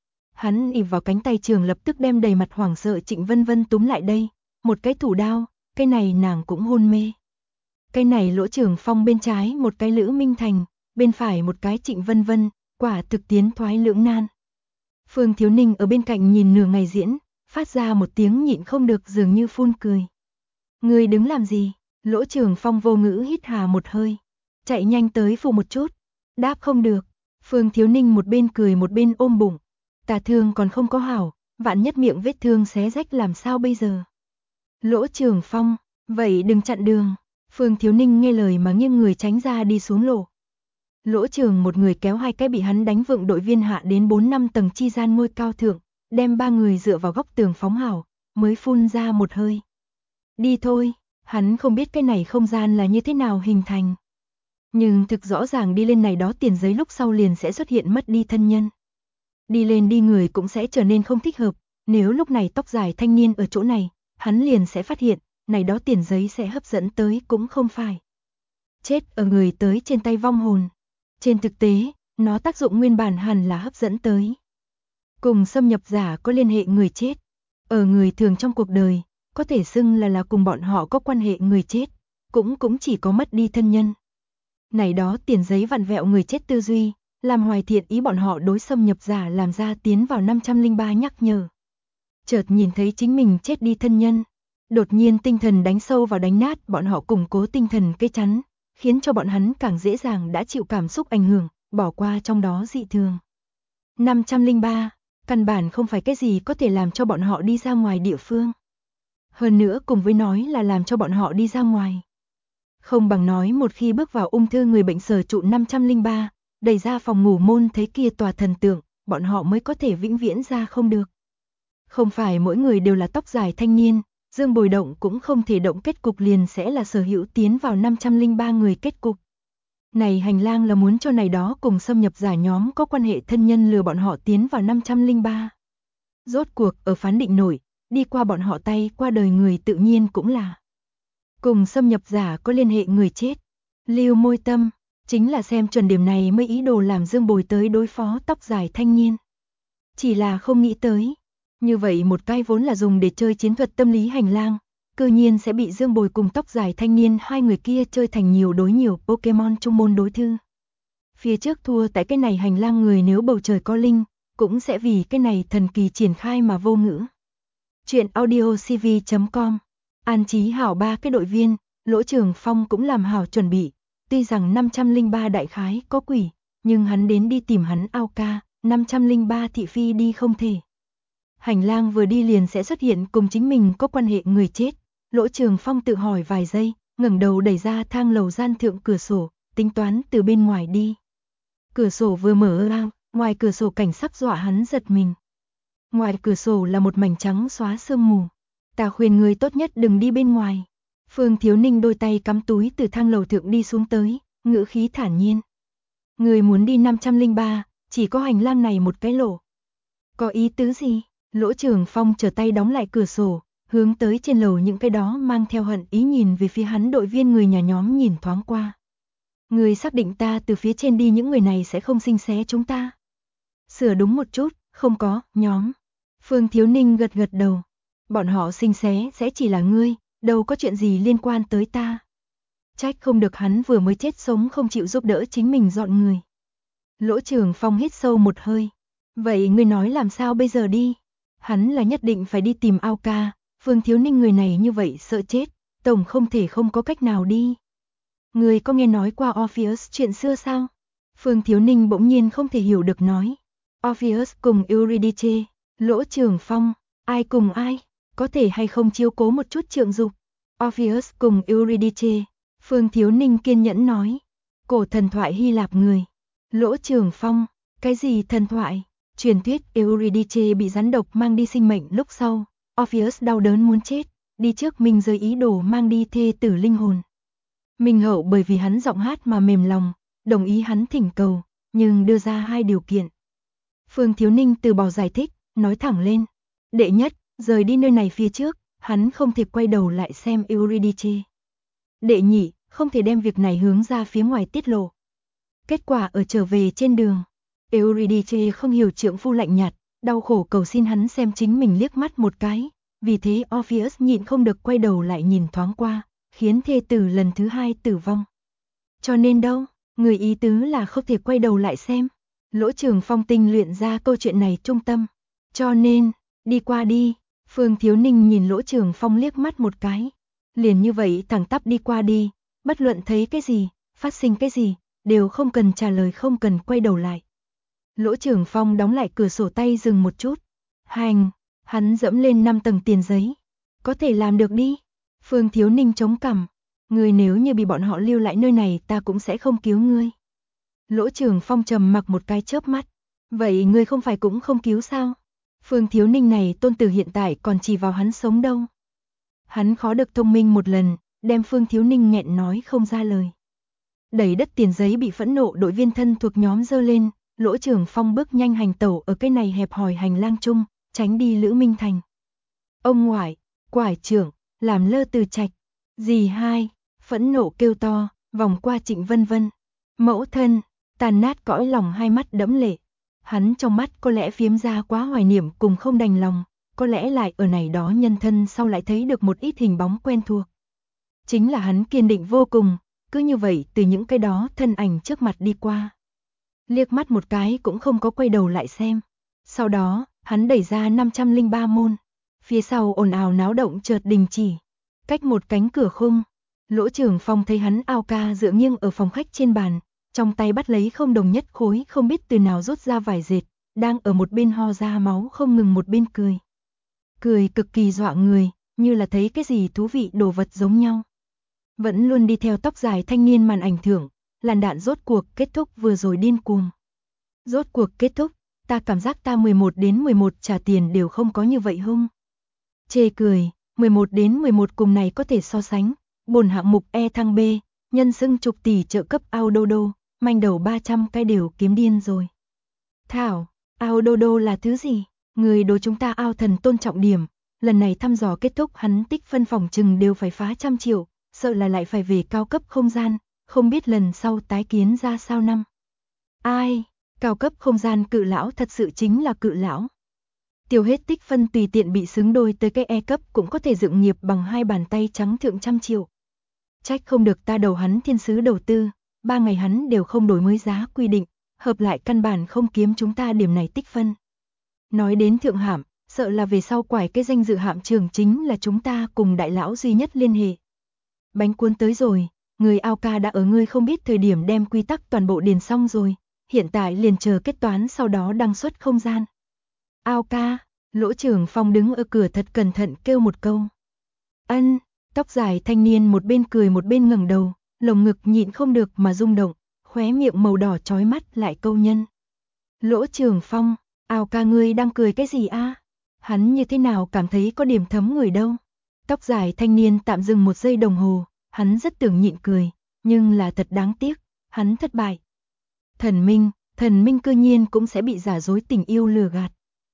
Hắn ịp vào cánh tay Trường lập tức đem đầy mặt hoảng sợ Trịnh Vân Vân túm lại đây, một cái thủ đao, cái này nàng cũng hôn mê. Cái này Lỗ Trường Phong bên trái một cái Lữ Minh Thành, bên phải một cái Trịnh Vân Vân, quả thực tiến thoái lưỡng nan. Phương Thiếu Ninh ở bên cạnh nhìn nửa ngày diễn, phát ra một tiếng nhịn không được dường như phun cười. Ngươi đứng làm gì? Lỗ Trường Phong vô ngữ hít hà một hơi. Chạy nhanh tới phụ một chút. Đáp không được. Phương Thiếu Ninh một bên cười một bên ôm bụng. Tà thương còn không có hảo, vạn nhất miệng vết thương xé rách làm sao bây giờ? Lỗ Trường Phong, vậy đừng chặn đường. Phương Thiếu Ninh nghe lời mà nghiêng người tránh ra đi xuống lộ. Lỗ Trường một người kéo hai cái bị hắn đánh vựng đội viên hạ đến 4-5 tầng chi gian ngôi cao thượng, đem ba người dựa vào góc tường phóng hảo, mới phun ra một hơi. Đi thôi, hắn không biết cái này không gian là như thế nào hình thành. Nhưng thực rõ ràng đi lên này đó tiền giấy lúc sau liền sẽ xuất hiện mất đi thân nhân. Đi lên đi người cũng sẽ trở nên không thích hợp, nếu lúc này tóc dài thanh niên ở chỗ này, hắn liền sẽ phát hiện, này đó tiền giấy sẽ hấp dẫn tới cũng không phải. Chết ở người tới trên tay vong hồn. Trên thực tế, nó tác dụng nguyên bản hẳn là hấp dẫn tới. Cùng xâm nhập giả có liên hệ người chết. Ở người thường trong cuộc đời, có thể xưng là cùng bọn họ có quan hệ người chết, cũng chỉ có mất đi thân nhân. Này đó tiền giấy vặn vẹo người chết tư duy, làm hoài thiện ý bọn họ đối xâm nhập giả làm ra tiến vào 503 nhắc nhở. Chợt nhìn thấy chính mình chết đi thân nhân, đột nhiên tinh thần đánh sâu vào đánh nát bọn họ củng cố tinh thần cây chắn, khiến cho bọn hắn càng dễ dàng đã chịu cảm xúc ảnh hưởng, bỏ qua trong đó dị thường. 503, căn bản không phải cái gì có thể làm cho bọn họ đi ra ngoài địa phương. Hơn nữa cùng với nói là làm cho bọn họ đi ra ngoài. Không bằng nói một khi bước vào ung thư người bệnh sở trụ 503, đẩy ra phòng ngủ môn thấy kia tòa thần tượng, bọn họ mới có thể vĩnh viễn ra không được. Không phải mỗi người đều là tóc dài thanh niên, Dương Bồi động cũng không thể động kết cục liền sẽ là sở hữu tiến vào 503 người kết cục. Này hành lang là muốn cho này đó cùng xâm nhập giả nhóm có quan hệ thân nhân lừa bọn họ tiến vào 503. Rốt cuộc ở phán định nổi, đi qua bọn họ tay qua đời người tự nhiên cũng là cùng xâm nhập giả có liên hệ người chết. Lưu Môi Tâm, chính là xem chuẩn điểm này mới ý đồ làm Dương Bồi tới đối phó tóc dài thanh niên. Chỉ là không nghĩ tới, như vậy một cái vốn là dùng để chơi chiến thuật tâm lý hành lang, cư nhiên sẽ bị Dương Bồi cùng tóc dài thanh niên hai người kia chơi thành nhiều đối nhiều Pokemon trung môn đối thư. Phía trước thua tại cái này hành lang người nếu bầu trời có linh, cũng sẽ vì cái này thần kỳ triển khai mà vô ngữ. Chuyện audiocv.com. An trí hảo ba cái đội viên, Lỗ Trường Phong cũng làm hảo chuẩn bị, tuy rằng 503 đại khái có quỷ, nhưng hắn đến đi tìm hắn ao ca, 503 thị phi đi không thể. Hành lang vừa đi liền sẽ xuất hiện cùng chính mình có quan hệ người chết, Lỗ Trường Phong tự hỏi vài giây, ngẩng đầu đẩy ra thang lầu gian thượng cửa sổ, tính toán từ bên ngoài đi. Cửa sổ vừa mở ra, ngoài cửa sổ cảnh sắc dọa hắn giật mình. Ngoài cửa sổ là một mảnh trắng xóa sương mù. Ta khuyên người tốt nhất đừng đi bên ngoài. Phương Thiếu Ninh đôi tay cắm túi từ thang lầu thượng đi xuống tới, ngữ khí thản nhiên. Người muốn đi 503, chỉ có hành lang này một cái lỗ. Có ý tứ gì? Lỗ Trường Phong trở tay đóng lại cửa sổ, hướng tới trên lầu những cái đó mang theo hận ý nhìn về phía hắn đội viên người nhà nhóm nhìn thoáng qua. Người xác định ta từ phía trên đi những người này sẽ không xinh xé chúng ta. Sửa đúng một chút, không có, nhóm. Phương Thiếu Ninh gật gật đầu. Bọn họ xinh xé sẽ chỉ là ngươi, đâu có chuyện gì liên quan tới ta. Trách không được hắn vừa mới chết sống không chịu giúp đỡ chính mình dọn người. Lỗ Trường Phong hít sâu một hơi. Vậy ngươi nói làm sao bây giờ đi? Hắn là nhất định phải đi tìm ao ca, Phương Thiếu Ninh người này như vậy sợ chết, tổng không thể không có cách nào đi. Ngươi có nghe nói qua Orpheus chuyện xưa sao? Phương Thiếu Ninh bỗng nhiên không thể hiểu được nói. Orpheus cùng Eurydice, Lỗ Trường Phong, ai cùng ai? Có thể hay không chiếu cố một chút trượng dục? Orpheus cùng Eurydice, Phương Thiếu Ninh kiên nhẫn nói. Cổ thần thoại Hy Lạp người. Lỗ Trường Phong, cái gì thần thoại? Truyền thuyết Eurydice bị rắn độc mang đi sinh mệnh lúc sau, Orpheus đau đớn muốn chết, đi trước mình rời ý đồ mang đi thê tử linh hồn. Minh Hậu bởi vì hắn giọng hát mà mềm lòng, đồng ý hắn thỉnh cầu, nhưng đưa ra hai điều kiện. Phương Thiếu Ninh từ bỏ giải thích, nói thẳng lên. Đệ nhất, rời đi nơi này phía trước, hắn không thể quay đầu lại xem Eurydice. Đệ nhị, không thể đem việc này hướng ra phía ngoài tiết lộ. Kết quả ở trở về trên đường, Eurydice không hiểu trượng phu lạnh nhạt, đau khổ cầu xin hắn xem chính mình liếc mắt một cái, vì thế Orpheus nhịn không được quay đầu lại nhìn thoáng qua, khiến thê tử lần thứ hai tử vong. Cho nên đâu, người ý tứ là không thể quay đầu lại xem. Lỗ Trường Phong tinh luyện ra câu chuyện này trung tâm. Cho nên, đi qua đi, Phương Thiếu Ninh nhìn Lỗ Trường Phong liếc mắt một cái. Liền như vậy thẳng tắp đi qua đi, bất luận thấy cái gì, phát sinh cái gì, đều không cần trả lời không cần quay đầu lại. Lỗ Trường Phong đóng lại cửa sổ tay dừng một chút. Hành, hắn dẫm lên 5 tầng tiền giấy. Có thể làm được đi. Phương Thiếu Ninh chống cằm. Ngươi nếu như bị bọn họ lưu lại nơi này ta cũng sẽ không cứu ngươi. Lỗ Trường Phong trầm mặc một cái chớp mắt. Vậy ngươi không phải cũng không cứu sao? Phương Thiếu Ninh này tôn tử hiện tại còn chỉ vào hắn sống đâu. Hắn khó được thông minh một lần, đem Phương Thiếu Ninh nghẹn nói không ra lời. Đẩy đất tiền giấy bị phẫn nộ đội viên thân thuộc nhóm dơ lên, Lỗ Trường Phong bước nhanh hành tẩu ở cái này hẹp hòi hành lang chung, tránh đi Lữ Minh Thành. Ông ngoại, quải trưởng, làm lơ Từ Trạch. Dì hai, phẫn nộ kêu to, vòng qua Trịnh Vân Vân. Mẫu thân, tàn nát cõi lòng hai mắt đẫm lệ. Hắn trong mắt có lẽ phiếm ra quá hoài niệm cùng không đành lòng, có lẽ lại ở này đó nhân thân sau lại thấy được một ít hình bóng quen thuộc. Chính là hắn kiên định vô cùng, cứ như vậy từ những cái đó thân ảnh trước mặt đi qua. liếc mắt một cái cũng không có quay đầu lại xem. Sau đó, hắn đẩy ra 503 môn. Phía sau ồn ào náo động chợt đình chỉ. Cách một cánh cửa khung, Lỗ Trường Phong thấy hắn ao ca dựa nghiêng ở phòng khách trên bàn, trong tay bắt lấy không đồng nhất khối không biết từ nào rút ra vải dệt, đang ở một bên ho ra máu không ngừng một bên cười. Cười cực kỳ dọa người, như là thấy cái gì thú vị đồ vật giống nhau. Vẫn luôn đi theo tóc dài thanh niên màn ảnh thưởng, làn đạn rốt cuộc kết thúc vừa rồi điên cuồng. Rốt cuộc kết thúc, ta cảm giác ta 11 đến 11 trả tiền đều không có như vậy hung. Chê cười, 11 đến 11 cùng này có thể so sánh, bổn hạng mục E thăng B, nhân xưng chục tỷ trợ cấp Audodo, manh đầu 300 cái đều kiếm điên rồi. Thảo, Audodo là thứ gì? Người đồ chúng ta ao thần tôn trọng điểm, lần này thăm dò kết thúc hắn tích phân phòng chừng đều phải phá 100 triệu, sợ là lại phải về cao cấp không gian, không biết lần sau tái kiến ra sao năm. Ai, cao cấp không gian cự lão thật sự chính là cự lão. Tiêu hết tích phân tùy tiện bị xứng đôi tới cái E cấp cũng có thể dựng nghiệp bằng hai bàn tay trắng thượng 100 triệu. Trách không được ta đầu hắn thiên sứ đầu tư, 3 ngày hắn đều không đổi mới giá quy định, hợp lại căn bản không kiếm chúng ta điểm này tích phân. Nói đến thượng hạm, sợ là về sau quải cái danh dự hạm trường chính là chúng ta cùng đại lão duy nhất liên hệ. Bánh cuốn tới rồi, người ao ca đã ở ngươi không biết thời điểm đem quy tắc toàn bộ điền xong rồi, hiện tại liền chờ kết toán sau đó đăng xuất không gian. Ao ca, Lỗ Trường Phong đứng ở cửa thật cẩn thận kêu một câu. Ân, tóc dài thanh niên một bên cười một bên ngẩng đầu, lồng ngực nhịn không được mà rung động, khóe miệng màu đỏ chói mắt lại câu nhân. Lỗ Trường Phong, ao ca ngươi đang cười cái gì a? Hắn như thế nào cảm thấy có điểm thấm người đâu. Tóc dài thanh niên tạm dừng một giây đồng hồ, hắn rất tưởng nhịn cười, nhưng là thật đáng tiếc, hắn thất bại. Thần minh cư nhiên cũng sẽ bị giả dối tình yêu lừa gạt.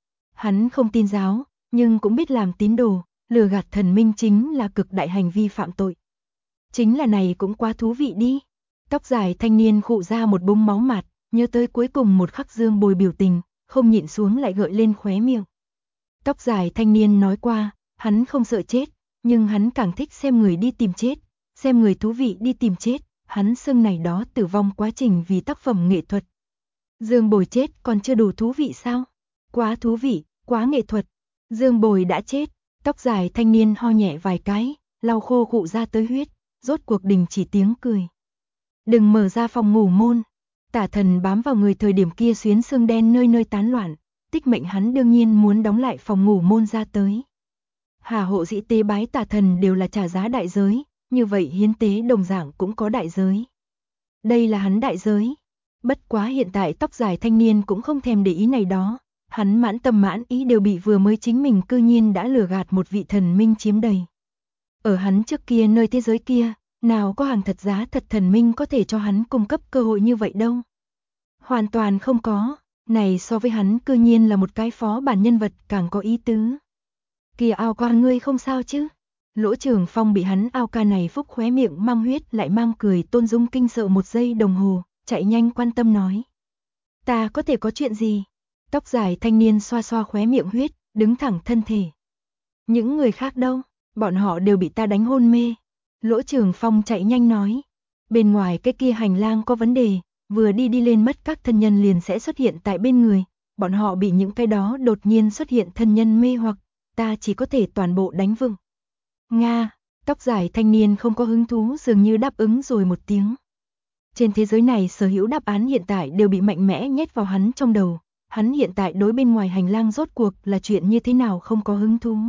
Hắn không tin giáo, nhưng cũng biết làm tín đồ, lừa gạt thần minh chính là cực đại hành vi phạm tội. Chính là này cũng quá thú vị đi. Tóc dài thanh niên khụ ra một búng máu mạt, nhớ tới cuối cùng một khắc Dương Bồi biểu tình, không nhịn xuống lại gợi lên khóe miệng. Tóc dài thanh niên nói qua, hắn không sợ chết, nhưng hắn càng thích xem người đi tìm chết, xem người thú vị đi tìm chết, hắn xưng này đó tử vong quá trình vì tác phẩm nghệ thuật. Dương Bồi chết còn chưa đủ thú vị sao? Quá thú vị, quá nghệ thuật. Dương Bồi đã chết, tóc dài thanh niên ho nhẹ vài cái, lau khô khụ ra tới huyết, rốt cuộc đình chỉ tiếng cười. Đừng mở ra phòng ngủ môn. Tả thần bám vào người thời điểm kia xuyến xương đen nơi nơi tán loạn, tích mệnh hắn đương nhiên muốn đóng lại phòng ngủ môn ra tới. Hà hộ dĩ tế bái tả thần đều là trả giá đại giới, như vậy hiến tế đồng dạng cũng có đại giới. Đây là hắn đại giới. Bất quá hiện tại tóc dài thanh niên cũng không thèm để ý này đó, hắn mãn tâm mãn ý đều bị vừa mới chính mình cư nhiên đã lừa gạt một vị thần minh chiếm đầy. Ở hắn trước kia nơi thế giới kia, nào có hàng thật giá thật thần minh có thể cho hắn cung cấp cơ hội như vậy đâu. Hoàn toàn không có, này so với hắn cư nhiên là một cái phó bản nhân vật càng có ý tứ. Kìa ao ca ngươi không sao chứ? Lỗ Trường Phong bị hắn ao ca này phúc khóe miệng mang huyết lại mang cười tôn dung kinh sợ một giây đồng hồ, chạy nhanh quan tâm nói. Ta có thể có chuyện gì? Tóc dài thanh niên xoa xoa khóe miệng huyết, đứng thẳng thân thể. Những người khác đâu? Bọn họ đều bị ta đánh hôn mê. Lỗ Trường Phong chạy nhanh nói. Bên ngoài cái kia hành lang có vấn đề, vừa đi lên mất các thân nhân liền sẽ xuất hiện tại bên người. Bọn họ bị những cái đó đột nhiên xuất hiện thân nhân mê hoặc, ta chỉ có thể toàn bộ đánh vựng. Nga, tóc dài thanh niên không có hứng thú dường như đáp ứng rồi một tiếng. Trên thế giới này sở hữu đáp án hiện tại đều bị mạnh mẽ nhét vào hắn trong đầu. Hắn hiện tại đối bên ngoài hành lang rốt cuộc là chuyện như thế nào không có hứng thú.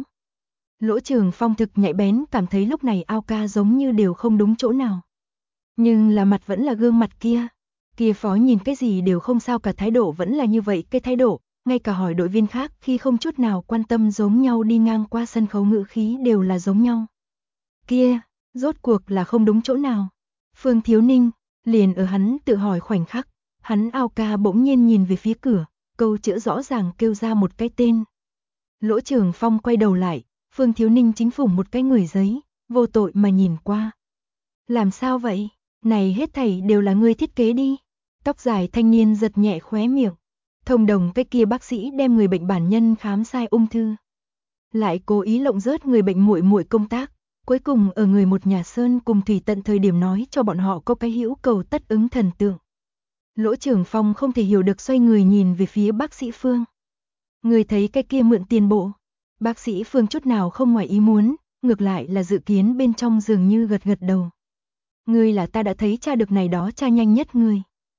Lỗ Trường Phong thực nhạy bén cảm thấy lúc này ao ca giống như đều không đúng chỗ nào. Nhưng là mặt vẫn là gương mặt kia. Kia phó nhìn cái gì đều không sao cả thái độ vẫn là như vậy cái thái độ. Ngay cả hỏi đội viên khác khi không chút nào quan tâm giống nhau đi ngang qua sân khấu ngữ khí đều là giống nhau. Kia, rốt cuộc là không đúng chỗ nào. Phương Thiếu Ninh, liền ở hắn tự hỏi khoảnh khắc, hắn ao ca bỗng nhiên nhìn về phía cửa, câu chữ rõ ràng kêu ra một cái tên. Lỗ Trường Phong quay đầu lại, Phương Thiếu Ninh chính phủ một cái người giấy, vô tội mà nhìn qua. Làm sao vậy? Này hết thảy đều là ngươi thiết kế đi. Tóc dài thanh niên giật nhẹ khóe miệng. Thông đồng cái kia bác sĩ đem người bệnh bản nhân khám sai ung thư. Lại cố ý lộng rớt người bệnh muội muội công tác. Cuối cùng ở người một nhà sơn cùng thủy tận thời điểm nói cho bọn họ có cái hữu cầu tất ứng thần tượng. Lỗ Trường Phong không thể hiểu được, xoay người nhìn về phía bác sĩ Phương. Người thấy cái kia mượn tiền bộ. Bác sĩ Phương chút nào không ngoài ý muốn, ngược lại là dự kiến bên trong dường như gật gật đầu. Ngươi là ta đã thấy tra được này đó tra nhanh nhất người.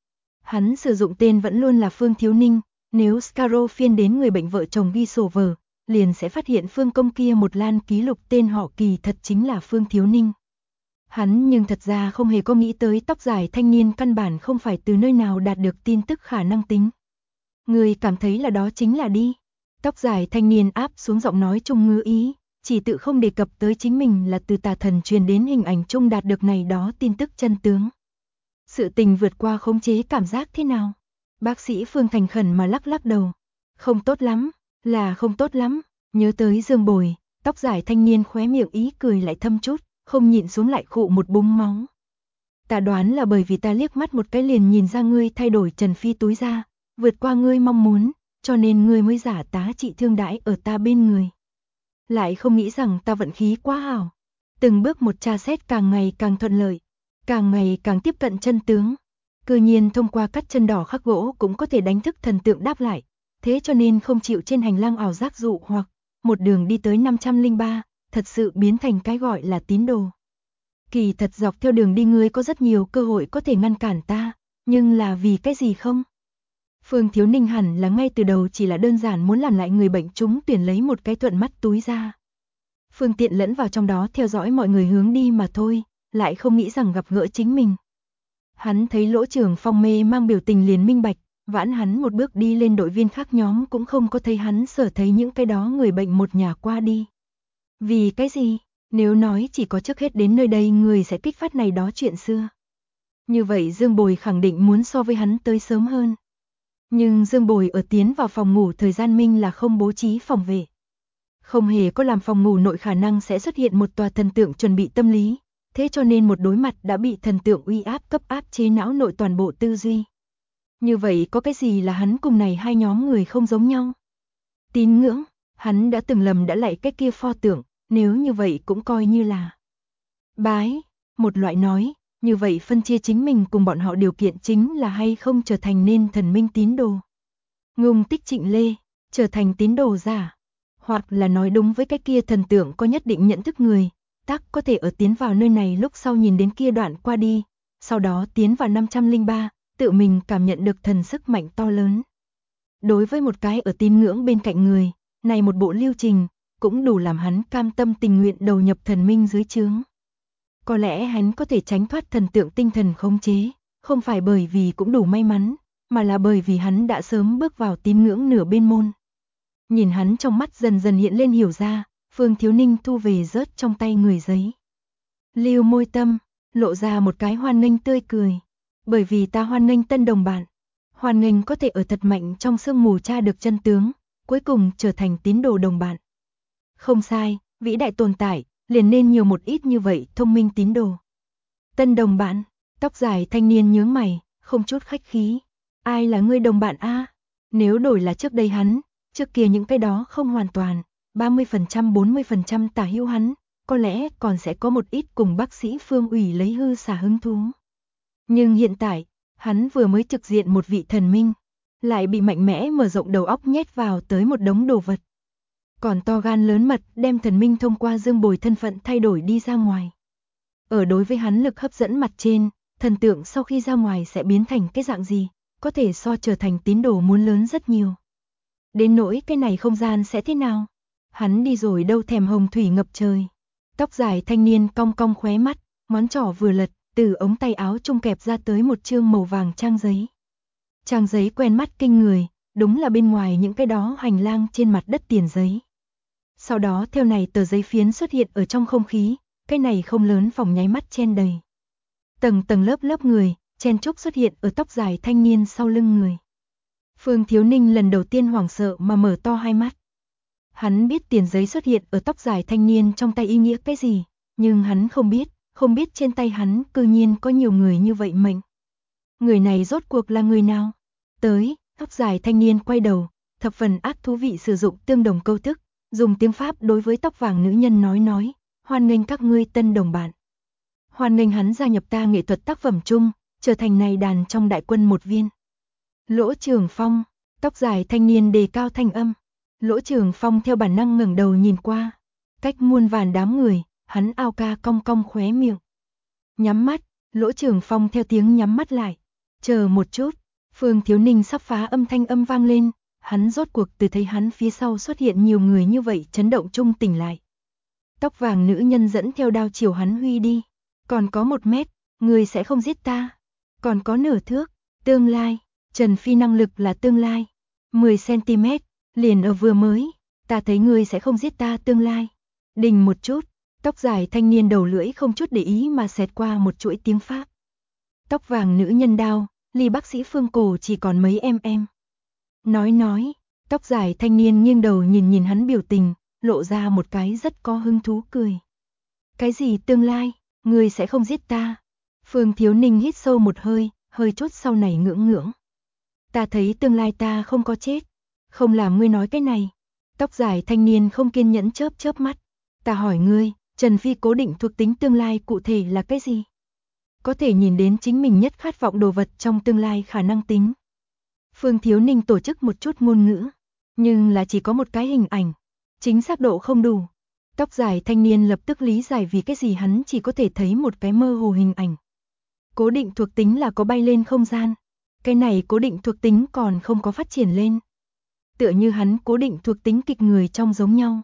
Hắn sử dụng tên vẫn luôn là Phương Thiếu Ninh, nếu Scarrow phiên đến người bệnh vợ chồng ghi sổ vở, liền sẽ phát hiện Phương công kia một lan ký lục tên họ kỳ thật chính là Phương Thiếu Ninh. Hắn nhưng thật ra không hề có nghĩ tới tóc dài thanh niên căn bản không phải từ nơi nào đạt được tin tức khả năng tính. Người cảm thấy là đó chính là đi. Tóc dài thanh niên áp xuống giọng nói trung ngữ ý, chỉ tự không đề cập tới chính mình là từ tà thần truyền đến hình ảnh chung đạt được này đó tin tức chân tướng. Sự tình vượt qua khống chế cảm giác thế nào? Bác sĩ Phương thành khẩn mà lắc lắc đầu. Không tốt lắm, là không tốt lắm. Nhớ tới Dương Bồi, tóc dài thanh niên khóe miệng ý cười lại thâm chút, không nhịn xuống lại khụ một búng máu. Ta đoán là bởi vì ta liếc mắt một cái liền nhìn ra ngươi thay đổi Trần Phi túi ra, vượt qua ngươi mong muốn, cho nên ngươi mới giả tá trị thương đãi ở ta bên người. Lại không nghĩ rằng ta vận khí quá hảo. Từng bước một tra xét càng ngày càng thuận lợi, càng ngày càng tiếp cận chân tướng. Cư nhiên thông qua cắt chân đỏ khắc gỗ cũng có thể đánh thức thần tượng đáp lại, thế cho nên không chịu trên hành lang ảo giác dụ hoặc một đường đi tới 503, thật sự biến thành cái gọi là tín đồ. Kỳ thật dọc theo đường đi ngươi có rất nhiều cơ hội có thể ngăn cản ta, nhưng là vì cái gì không? Phương Thiếu Ninh hẳn là ngay từ đầu chỉ là đơn giản muốn làm lại người bệnh trúng tuyển lấy một cái thuận mắt túi ra. Phương tiện lẫn vào trong đó theo dõi mọi người hướng đi mà thôi, lại không nghĩ rằng gặp gỡ chính mình. Hắn thấy Lỗ Trường Phong mê mang biểu tình liền minh bạch, vãn hắn một bước đi lên đội viên khác nhóm cũng không có thấy hắn sở thấy những cái đó người bệnh một nhà qua đi. Vì cái gì? Nếu nói chỉ có trước hết đến nơi đây người sẽ kích phát này đó chuyện xưa. Như vậy Dương Bồi khẳng định muốn so với hắn tới sớm hơn. Nhưng Dương Bồi ở tiến vào phòng ngủ thời gian minh là không bố trí phòng vệ. Không hề có làm phòng ngủ nội khả năng sẽ xuất hiện một tòa thần tượng chuẩn bị tâm lý, thế cho nên một đối mặt đã bị thần tượng uy áp cấp áp chế não nội toàn bộ tư duy. Như vậy có cái gì là hắn cùng này hai nhóm người không giống nhau? Tín ngưỡng, hắn đã từng lầm đã lại cái kia pho tượng, nếu như vậy cũng coi như là bái, một loại nói, như vậy phân chia chính mình cùng bọn họ điều kiện chính là hay không trở thành nên thần minh tín đồ. Ngùng Tích Trịnh Lê, trở thành tín đồ giả, hoặc là nói đúng với cái kia thần tượng có nhất định nhận thức người, tác có thể ở tiến vào nơi này lúc sau nhìn đến kia đoạn qua đi, sau đó tiến vào 503, tự mình cảm nhận được thần sức mạnh to lớn. Đối với một cái ở tín ngưỡng bên cạnh người, này một bộ lưu trình, cũng đủ làm hắn cam tâm tình nguyện đầu nhập thần minh dưới trướng. Có lẽ hắn có thể tránh thoát thần tượng tinh thần khống chế, không phải bởi vì cũng đủ may mắn, mà là bởi vì hắn đã sớm bước vào tín ngưỡng nửa bên môn. Nhìn hắn trong mắt dần dần hiện lên hiểu ra, Phương Thiếu Ninh thu về rớt trong tay người giấy. Lưu môi tâm, lộ ra một cái hoan nghênh tươi cười. Bởi vì ta hoan nghênh tân đồng bạn. Hoan nghênh có thể ở thật mạnh trong sương mù tra được chân tướng, cuối cùng trở thành tín đồ đồng bạn. Không sai, vĩ đại tồn tại, liền nên nhiều một ít như vậy thông minh tín đồ. Tân đồng bạn, tóc dài thanh niên nhướng mày, không chút khách khí. Ai là ngươi đồng bạn a? Nếu đổi là trước đây hắn, trước kia những cái đó không hoàn toàn, 30% 40% tả hữu hắn, có lẽ còn sẽ có một ít cùng bác sĩ Phương ủy lấy hư xả hứng thú. Nhưng hiện tại, hắn vừa mới trực diện một vị thần minh, lại bị mạnh mẽ mở rộng đầu óc nhét vào tới một đống đồ vật. Còn to gan lớn mật đem thần minh thông qua Dương Bồi thân phận thay đổi đi ra ngoài. Ở đối với hắn lực hấp dẫn mặt trên, thần tượng sau khi ra ngoài sẽ biến thành cái dạng gì, có thể so trở thành tín đồ muốn lớn rất nhiều. Đến nỗi cái này không gian sẽ thế nào? Hắn đi rồi đâu thèm hồng thủy ngập trời. Tóc dài thanh niên cong cong khóe mắt, ngón trỏ vừa lật, từ ống tay áo trung kẹp ra tới một chương màu vàng trang giấy. Trang giấy quen mắt kinh người, đúng là bên ngoài những cái đó hành lang trên mặt đất tiền giấy. Sau đó theo này tờ giấy phiến xuất hiện ở trong không khí, cái này không lớn phòng nháy mắt chen đầy. Tầng tầng lớp lớp người, chen chúc xuất hiện ở tóc dài thanh niên sau lưng người. Phương Thiếu Ninh lần đầu tiên hoảng sợ mà mở to hai mắt. Hắn biết tiền giấy xuất hiện ở tóc dài thanh niên trong tay ý nghĩa cái gì, nhưng hắn không biết trên tay hắn cư nhiên có nhiều người như vậy mệnh. Người này rốt cuộc là người nào? Tới, tóc dài thanh niên quay đầu, thập phần ác thú vị sử dụng tương đồng câu thức, dùng tiếng Pháp đối với tóc vàng nữ nhân nói, hoan nghênh các ngươi tân đồng bạn. Hoan nghênh hắn gia nhập ta nghệ thuật tác phẩm chung, trở thành này đàn trong đại quân một viên. Lỗ Trường Phong, tóc dài thanh niên đề cao thanh âm. Lỗ Trường Phong theo bản năng ngẩng đầu nhìn qua. Cách muôn vàn đám người, hắn ao ca cong cong khóe miệng. Nhắm mắt, Lỗ Trường Phong theo tiếng nhắm mắt lại. Chờ một chút, Phương Thiếu Ninh sắp phá âm thanh âm vang lên. Hắn rốt cuộc từ thấy hắn phía sau xuất hiện nhiều người như vậy chấn động trung tỉnh lại. Tóc vàng nữ nhân dẫn theo đao chiều hắn huy đi. Còn có 1 mét, người sẽ không giết ta. Còn có nửa thước, tương lai, Trần Phi năng lực là tương lai. 10 cm, liền ở vừa mới, ta thấy ngươi sẽ không giết ta tương lai. Đình một chút, tóc dài thanh niên đầu lưỡi không chút để ý mà xẹt qua một chuỗi tiếng Pháp. Tóc vàng nữ nhân đao, ly bác sĩ Phương cổ chỉ còn mấy em. Nói, tóc dài thanh niên nghiêng đầu nhìn hắn biểu tình, lộ ra một cái rất có hứng thú cười. Cái gì tương lai, ngươi sẽ không giết ta? Phương Thiếu Ninh hít sâu một hơi, hơi chốt sau này ngưỡng. Ta thấy tương lai ta không có chết, không làm ngươi nói cái này. Tóc dài thanh niên không kiên nhẫn chớp mắt. Ta hỏi ngươi, Trần Phi cố định thuộc tính tương lai cụ thể là cái gì? Có thể nhìn đến chính mình nhất khát vọng đồ vật trong tương lai khả năng tính. Phương Thiếu Ninh tổ chức một chút ngôn ngữ, nhưng là chỉ có một cái hình ảnh, chính xác độ không đủ. Tóc dài thanh niên lập tức lý giải vì cái gì hắn chỉ có thể thấy một cái mơ hồ hình ảnh. Cố định thuộc tính là có bay lên không gian, cái này cố định thuộc tính còn không có phát triển lên. Tựa như hắn cố định thuộc tính kịch người trong giống nhau.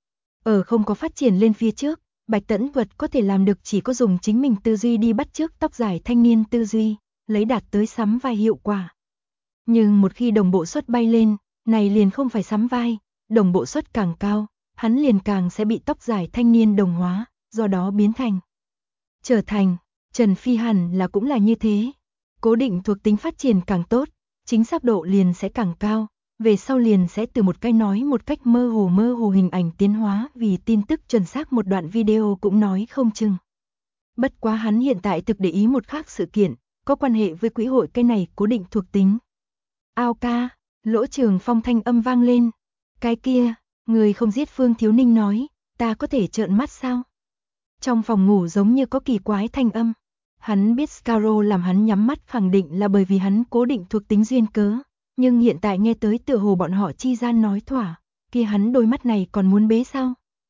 Ở không có phát triển lên phía trước, Bạch Tẫn Vật có thể làm được chỉ có dùng chính mình tư duy đi bắt chước tóc dài thanh niên tư duy, lấy đạt tới sắm vai hiệu quả. Nhưng một khi đồng bộ suất bay lên, này liền không phải sắm vai, đồng bộ suất càng cao, hắn liền càng sẽ bị tóc dài thanh niên đồng hóa, do đó biến thành. Trở thành, Trần Phi hẳn là cũng là như thế. Cố định thuộc tính phát triển càng tốt, chính xác độ liền sẽ càng cao, về sau liền sẽ từ một cái nói một cách mơ hồ hình ảnh tiến hóa vì tin tức chuẩn xác một đoạn video cũng nói không chừng. Bất quá hắn hiện tại thực để ý một khác sự kiện, có quan hệ với quỹ hội cái này cố định thuộc tính. Ao ca, Lỗ Trường Phong thanh âm vang lên. Cái kia, người không giết Phương Thiếu Ninh nói, ta có thể trợn mắt sao? Trong phòng ngủ giống như có kỳ quái thanh âm. Hắn biết Scarrow làm hắn nhắm mắt khẳng định là bởi vì hắn cố định thuộc tính duyên cớ, nhưng hiện tại nghe tới tựa hồ bọn họ chi gian nói thỏa, kia hắn đôi mắt này còn muốn bế sao?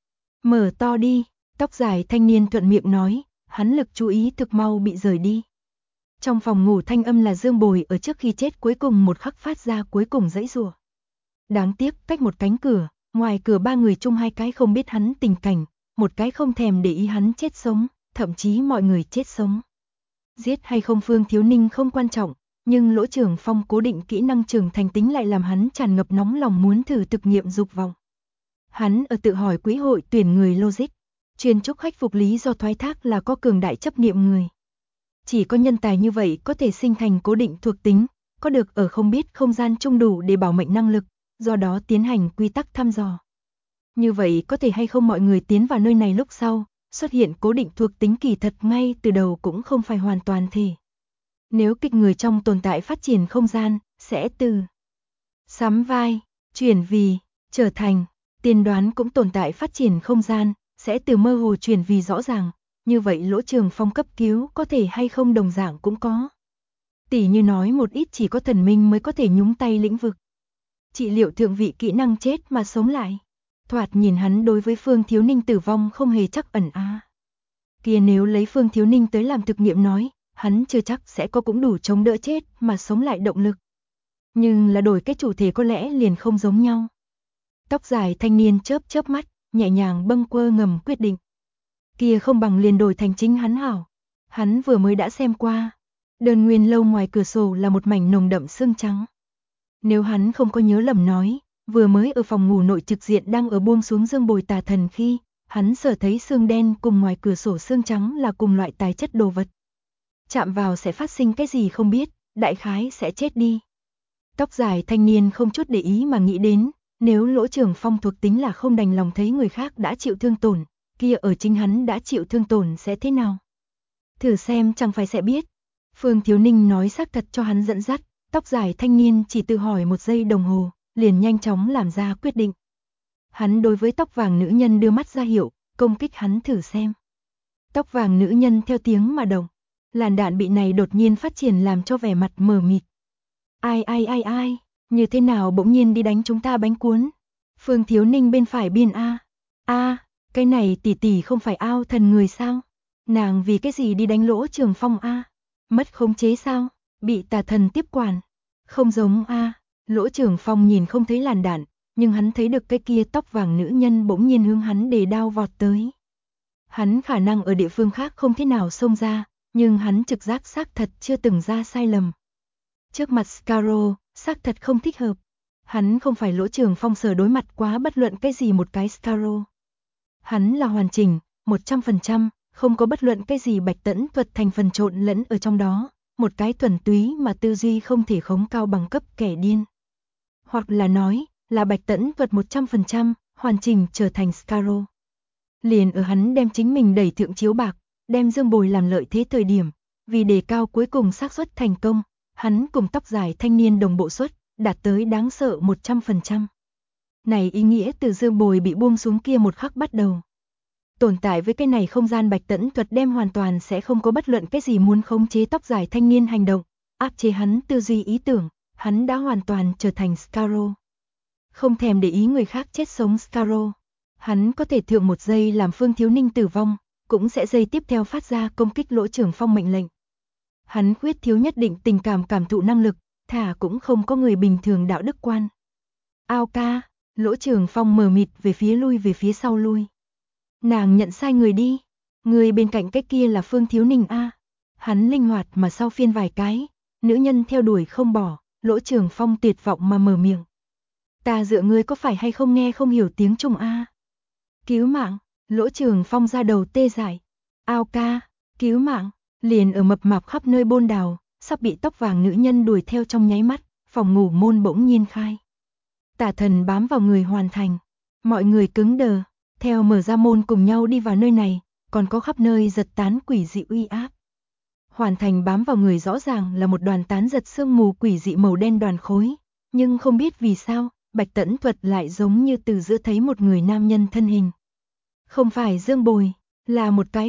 Mở to đi, tóc dài thanh niên thuận miệng nói, hắn lực chú ý thực mau bị rời đi. Trong phòng ngủ thanh âm là Dương Bồi ở trước khi chết cuối cùng một khắc phát ra cuối cùng giãy giụa. Đáng tiếc cách một cánh cửa, ngoài cửa 3 người chung 2 cái không biết hắn tình cảnh, một cái không thèm để ý hắn chết sống, thậm chí mọi người chết sống. Giết hay không Phương Thiếu Ninh không quan trọng, nhưng Lỗ Trường Phong cố định kỹ năng trưởng thành tính lại làm hắn tràn ngập nóng lòng muốn thử thực nghiệm dục vọng. Hắn ở tự hỏi quỹ hội tuyển người logic, chuyên chúc khách phục lý do thoái thác là có cường đại chấp niệm người. Chỉ có nhân tài như vậy có thể sinh thành cố định thuộc tính, có được ở không biết không gian chung đủ để bảo mệnh năng lực, do đó tiến hành quy tắc thăm dò. Như vậy có thể hay không mọi người tiến vào nơi này lúc sau, xuất hiện cố định thuộc tính kỳ thật ngay từ đầu cũng không phải hoàn toàn thể. Nếu kịch người trong tồn tại phát triển không gian, sẽ từ sắm vai, chuyển vì, trở thành, tiên đoán cũng tồn tại phát triển không gian, sẽ từ mơ hồ chuyển vì rõ ràng, như vậy Lỗ Trường Phong cấp cứu có thể hay không đồng dạng cũng có. Tỷ như nói một ít chỉ có thần minh mới có thể nhúng tay lĩnh vực. Trị liệu thượng vị kỹ năng chết mà sống lại. Thoạt nhìn hắn đối với Phương Thiếu Ninh tử vong không hề chắc ẩn a. Kia nếu lấy Phương Thiếu Ninh tới làm thực nghiệm nói, hắn chưa chắc sẽ có cũng đủ chống đỡ chết mà sống lại động lực. Nhưng là đổi cái chủ thể có lẽ liền không giống nhau. Tóc dài thanh niên chớp mắt, nhẹ nhàng bâng quơ ngầm quyết định. Kia không bằng liền đổi thành chính hắn hảo. Hắn vừa mới đã xem qua. Đơn nguyên lâu ngoài cửa sổ là một mảnh nồng đậm sương trắng. Nếu hắn không có nhớ lầm nói, vừa mới ở phòng ngủ nội trực diện đang ở buông xuống Dương Bồi tà thần khi, hắn sở thấy sương đen cùng ngoài cửa sổ sương trắng là cùng loại tài chất đồ vật. Chạm vào sẽ phát sinh cái gì không biết, đại khái sẽ chết đi. Tóc dài thanh niên không chút để ý mà nghĩ đến, nếu Lỗ Trường Phong thuộc tính là không đành lòng thấy người khác đã chịu thương tổn, kia ở chính hắn đã chịu thương tổn sẽ thế nào? Thử xem chẳng phải sẽ biết. Phương Thiếu Ninh nói xác thật cho hắn dẫn dắt, tóc dài thanh niên chỉ tự hỏi 1 giây đồng hồ, liền nhanh chóng làm ra quyết định. Hắn đối với tóc vàng nữ nhân đưa mắt ra hiệu, công kích hắn thử xem. Tóc vàng nữ nhân theo tiếng mà động, Làn đạn bị này đột nhiên phát triển làm cho vẻ mặt mờ mịt. Ai, như thế nào bỗng nhiên đi đánh chúng ta bánh cuốn? Phương Thiếu Ninh bên phải biên a, cái này tỷ tỷ không phải ao thần người sao? Nàng vì cái gì đi đánh Lỗ Trường Phong a? Mất khống chế sao? Bị tà thần tiếp quản? Không giống a. Lỗ Trường Phong nhìn không thấy làn đạn, nhưng hắn thấy được cái kia tóc vàng nữ nhân bỗng nhiên hướng hắn đề đao vọt tới. Hắn khả năng ở địa phương khác không thế nào xông ra, nhưng hắn trực giác xác thật chưa từng ra sai lầm. Trước mặt Scarrow, xác thật không thích hợp. Hắn không phải Lỗ Trường Phong sở đối mặt quá bất luận cái gì một cái Scarrow. Hắn là hoàn chỉnh, 100%, không có bất luận cái gì bạch tẫn thuật thành phần trộn lẫn ở trong đó, một cái thuần túy mà tư duy không thể khống cao bằng cấp kẻ điên. Hoặc là nói, là bạch tẫn thuật 100%, hoàn chỉnh trở thành Scarrow. Liền ở hắn đem chính mình đẩy thượng chiếu bạc, đem Dương Bồi làm lợi thế thời điểm, vì đề cao cuối cùng xác suất thành công, hắn cùng tóc dài thanh niên đồng bộ suất, đạt tới đáng sợ 100%. Này ý nghĩa từ Dương Bồi bị buông xuống kia một khắc bắt đầu. Tồn tại với cái này không gian bạch tẫn thuật đem hoàn toàn sẽ không có bất luận cái gì muốn khống chế tóc dài thanh niên hành động, áp chế hắn tư duy ý tưởng, hắn đã hoàn toàn trở thành Scarrow. Không thèm để ý người khác chết sống Scarrow. Hắn có thể thượng một giây làm Phương Thiếu Ninh tử vong, cũng sẽ giây tiếp theo phát ra công kích Lỗ Trường Phong mệnh lệnh. Hắn khuyết thiếu nhất định tình cảm thụ năng lực, thả cũng không có người bình thường đạo đức quan. Ao ca, Lỗ Trường Phong mờ mịt về phía sau lui. Nàng nhận sai người đi, người bên cạnh cái kia là Phương Thiếu Ninh a. Hắn linh hoạt mà sau phiên vài cái, nữ nhân theo đuổi không bỏ, Lỗ Trường Phong tuyệt vọng mà mở miệng. Ta dựa ngươi có phải hay không nghe không hiểu tiếng Trung a? Cứu mạng, Lỗ Trường Phong ra đầu tê dại. Ao ca, cứu mạng, liền ở mập mạp khắp nơi bôn đào, sắp bị tóc vàng nữ nhân đuổi theo trong nháy mắt, phòng ngủ môn bỗng nhiên khai. Tà thần bám vào người hoàn thành, mọi người cứng đờ, theo mở ra môn cùng nhau đi vào nơi này, còn có khắp nơi giật tán quỷ dị uy áp. Hoàn thành bám vào người rõ ràng là một đoàn tán giật sương mù quỷ dị màu đen đoàn khối, nhưng không biết vì sao, bạch tẫn thuật lại giống như từ giữa thấy một người nam nhân thân hình. Không phải Dương Bồi, là một cái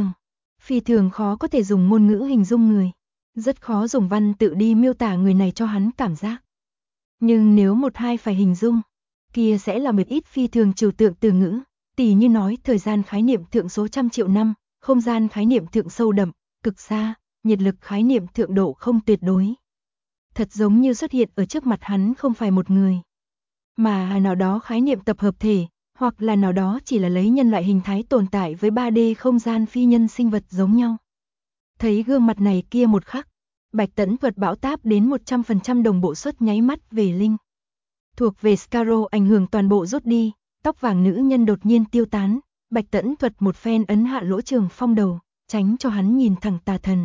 phi thường khó có thể dùng ngôn ngữ hình dung người, rất khó dùng văn tự đi miêu tả người này cho hắn cảm giác. Nhưng nếu một hai phải hình dung, kia sẽ là một ít phi thường trừu tượng từ ngữ, tỉ như nói thời gian khái niệm thượng số trăm triệu năm, không gian khái niệm thượng sâu đậm, cực xa, nhiệt lực khái niệm thượng độ không tuyệt đối. Thật giống như xuất hiện ở trước mặt hắn không phải một người, mà nào đó khái niệm tập hợp thể, hoặc là nào đó chỉ là lấy nhân loại hình thái tồn tại với 3D không gian phi nhân sinh vật giống nhau. Thấy gương mặt này kia một khắc, bạch tẫn thuật bão táp đến 100% đồng bộ suất nháy mắt về linh. Thuộc về Scarrow ảnh hưởng toàn bộ rút đi, tóc vàng nữ nhân đột nhiên tiêu tán, bạch tẫn thuật một phen ấn hạ Lỗ Trường Phong đầu, tránh cho hắn nhìn thẳng tà thần.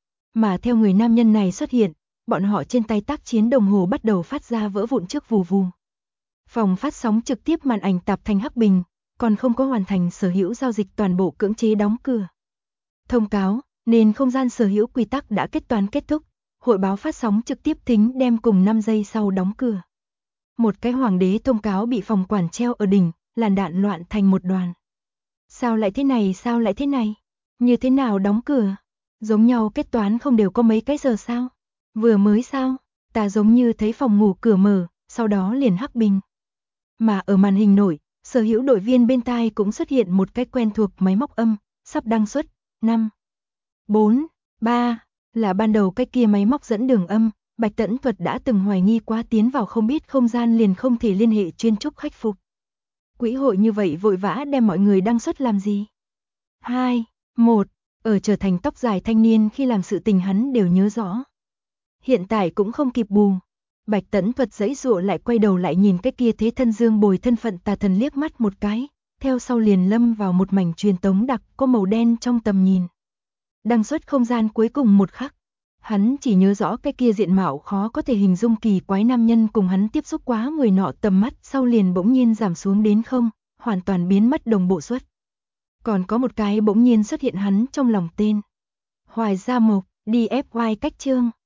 Mà theo người nam nhân này xuất hiện, bọn họ trên tay tác chiến đồng hồ bắt đầu phát ra vỡ vụn trước vù vù. Phòng phát sóng trực tiếp màn ảnh tạp thành hắc bình, còn không có hoàn thành sở hữu giao dịch toàn bộ cưỡng chế đóng cửa. Thông cáo, nền không gian sở hữu quy tắc đã kết toán kết thúc, hội báo phát sóng trực tiếp thính đem cùng 5 giây sau đóng cửa. Một cái hoàng đế thông cáo bị phòng quản treo ở đỉnh, làn đạn loạn thành một đoàn. Sao lại thế này? Như thế nào đóng cửa? Giống nhau kết toán không đều có mấy cái giờ sao? Vừa mới sao? Ta giống như thấy phòng ngủ cửa mở, sau đó liền hắc bình. Mà ở màn hình nổi, sở hữu đội viên bên tai cũng xuất hiện một cái quen thuộc máy móc âm, sắp đăng xuất, 5, 4, 3, là ban đầu cái kia máy móc dẫn đường âm, bạch tẫn thuật đã từng hoài nghi quá tiến vào không biết không gian liền không thể liên hệ chuyên trúc khắc phục. Quỹ hội như vậy vội vã đem mọi người đăng xuất làm gì? 2, 1, ở trở thành tóc dài thanh niên khi làm sự tình hắn đều nhớ rõ. Hiện tại cũng không kịp bù. Bạch tẫn thuật giãy giụa lại quay đầu lại nhìn cái kia thế thân Dương Bồi thân phận tà thần liếc mắt một cái, theo sau liền lâm vào một mảnh truyền tống đặc có màu đen trong tầm nhìn. Đăng xuất không gian cuối cùng một khắc, hắn chỉ nhớ rõ cái kia diện mạo khó có thể hình dung kỳ quái nam nhân cùng hắn tiếp xúc quá người nọ tầm mắt sau liền bỗng nhiên giảm xuống đến không, hoàn toàn biến mất đồng bộ suất. Còn có một cái bỗng nhiên xuất hiện hắn trong lòng tên. Hoài Gia Mộc, DFY cách chương.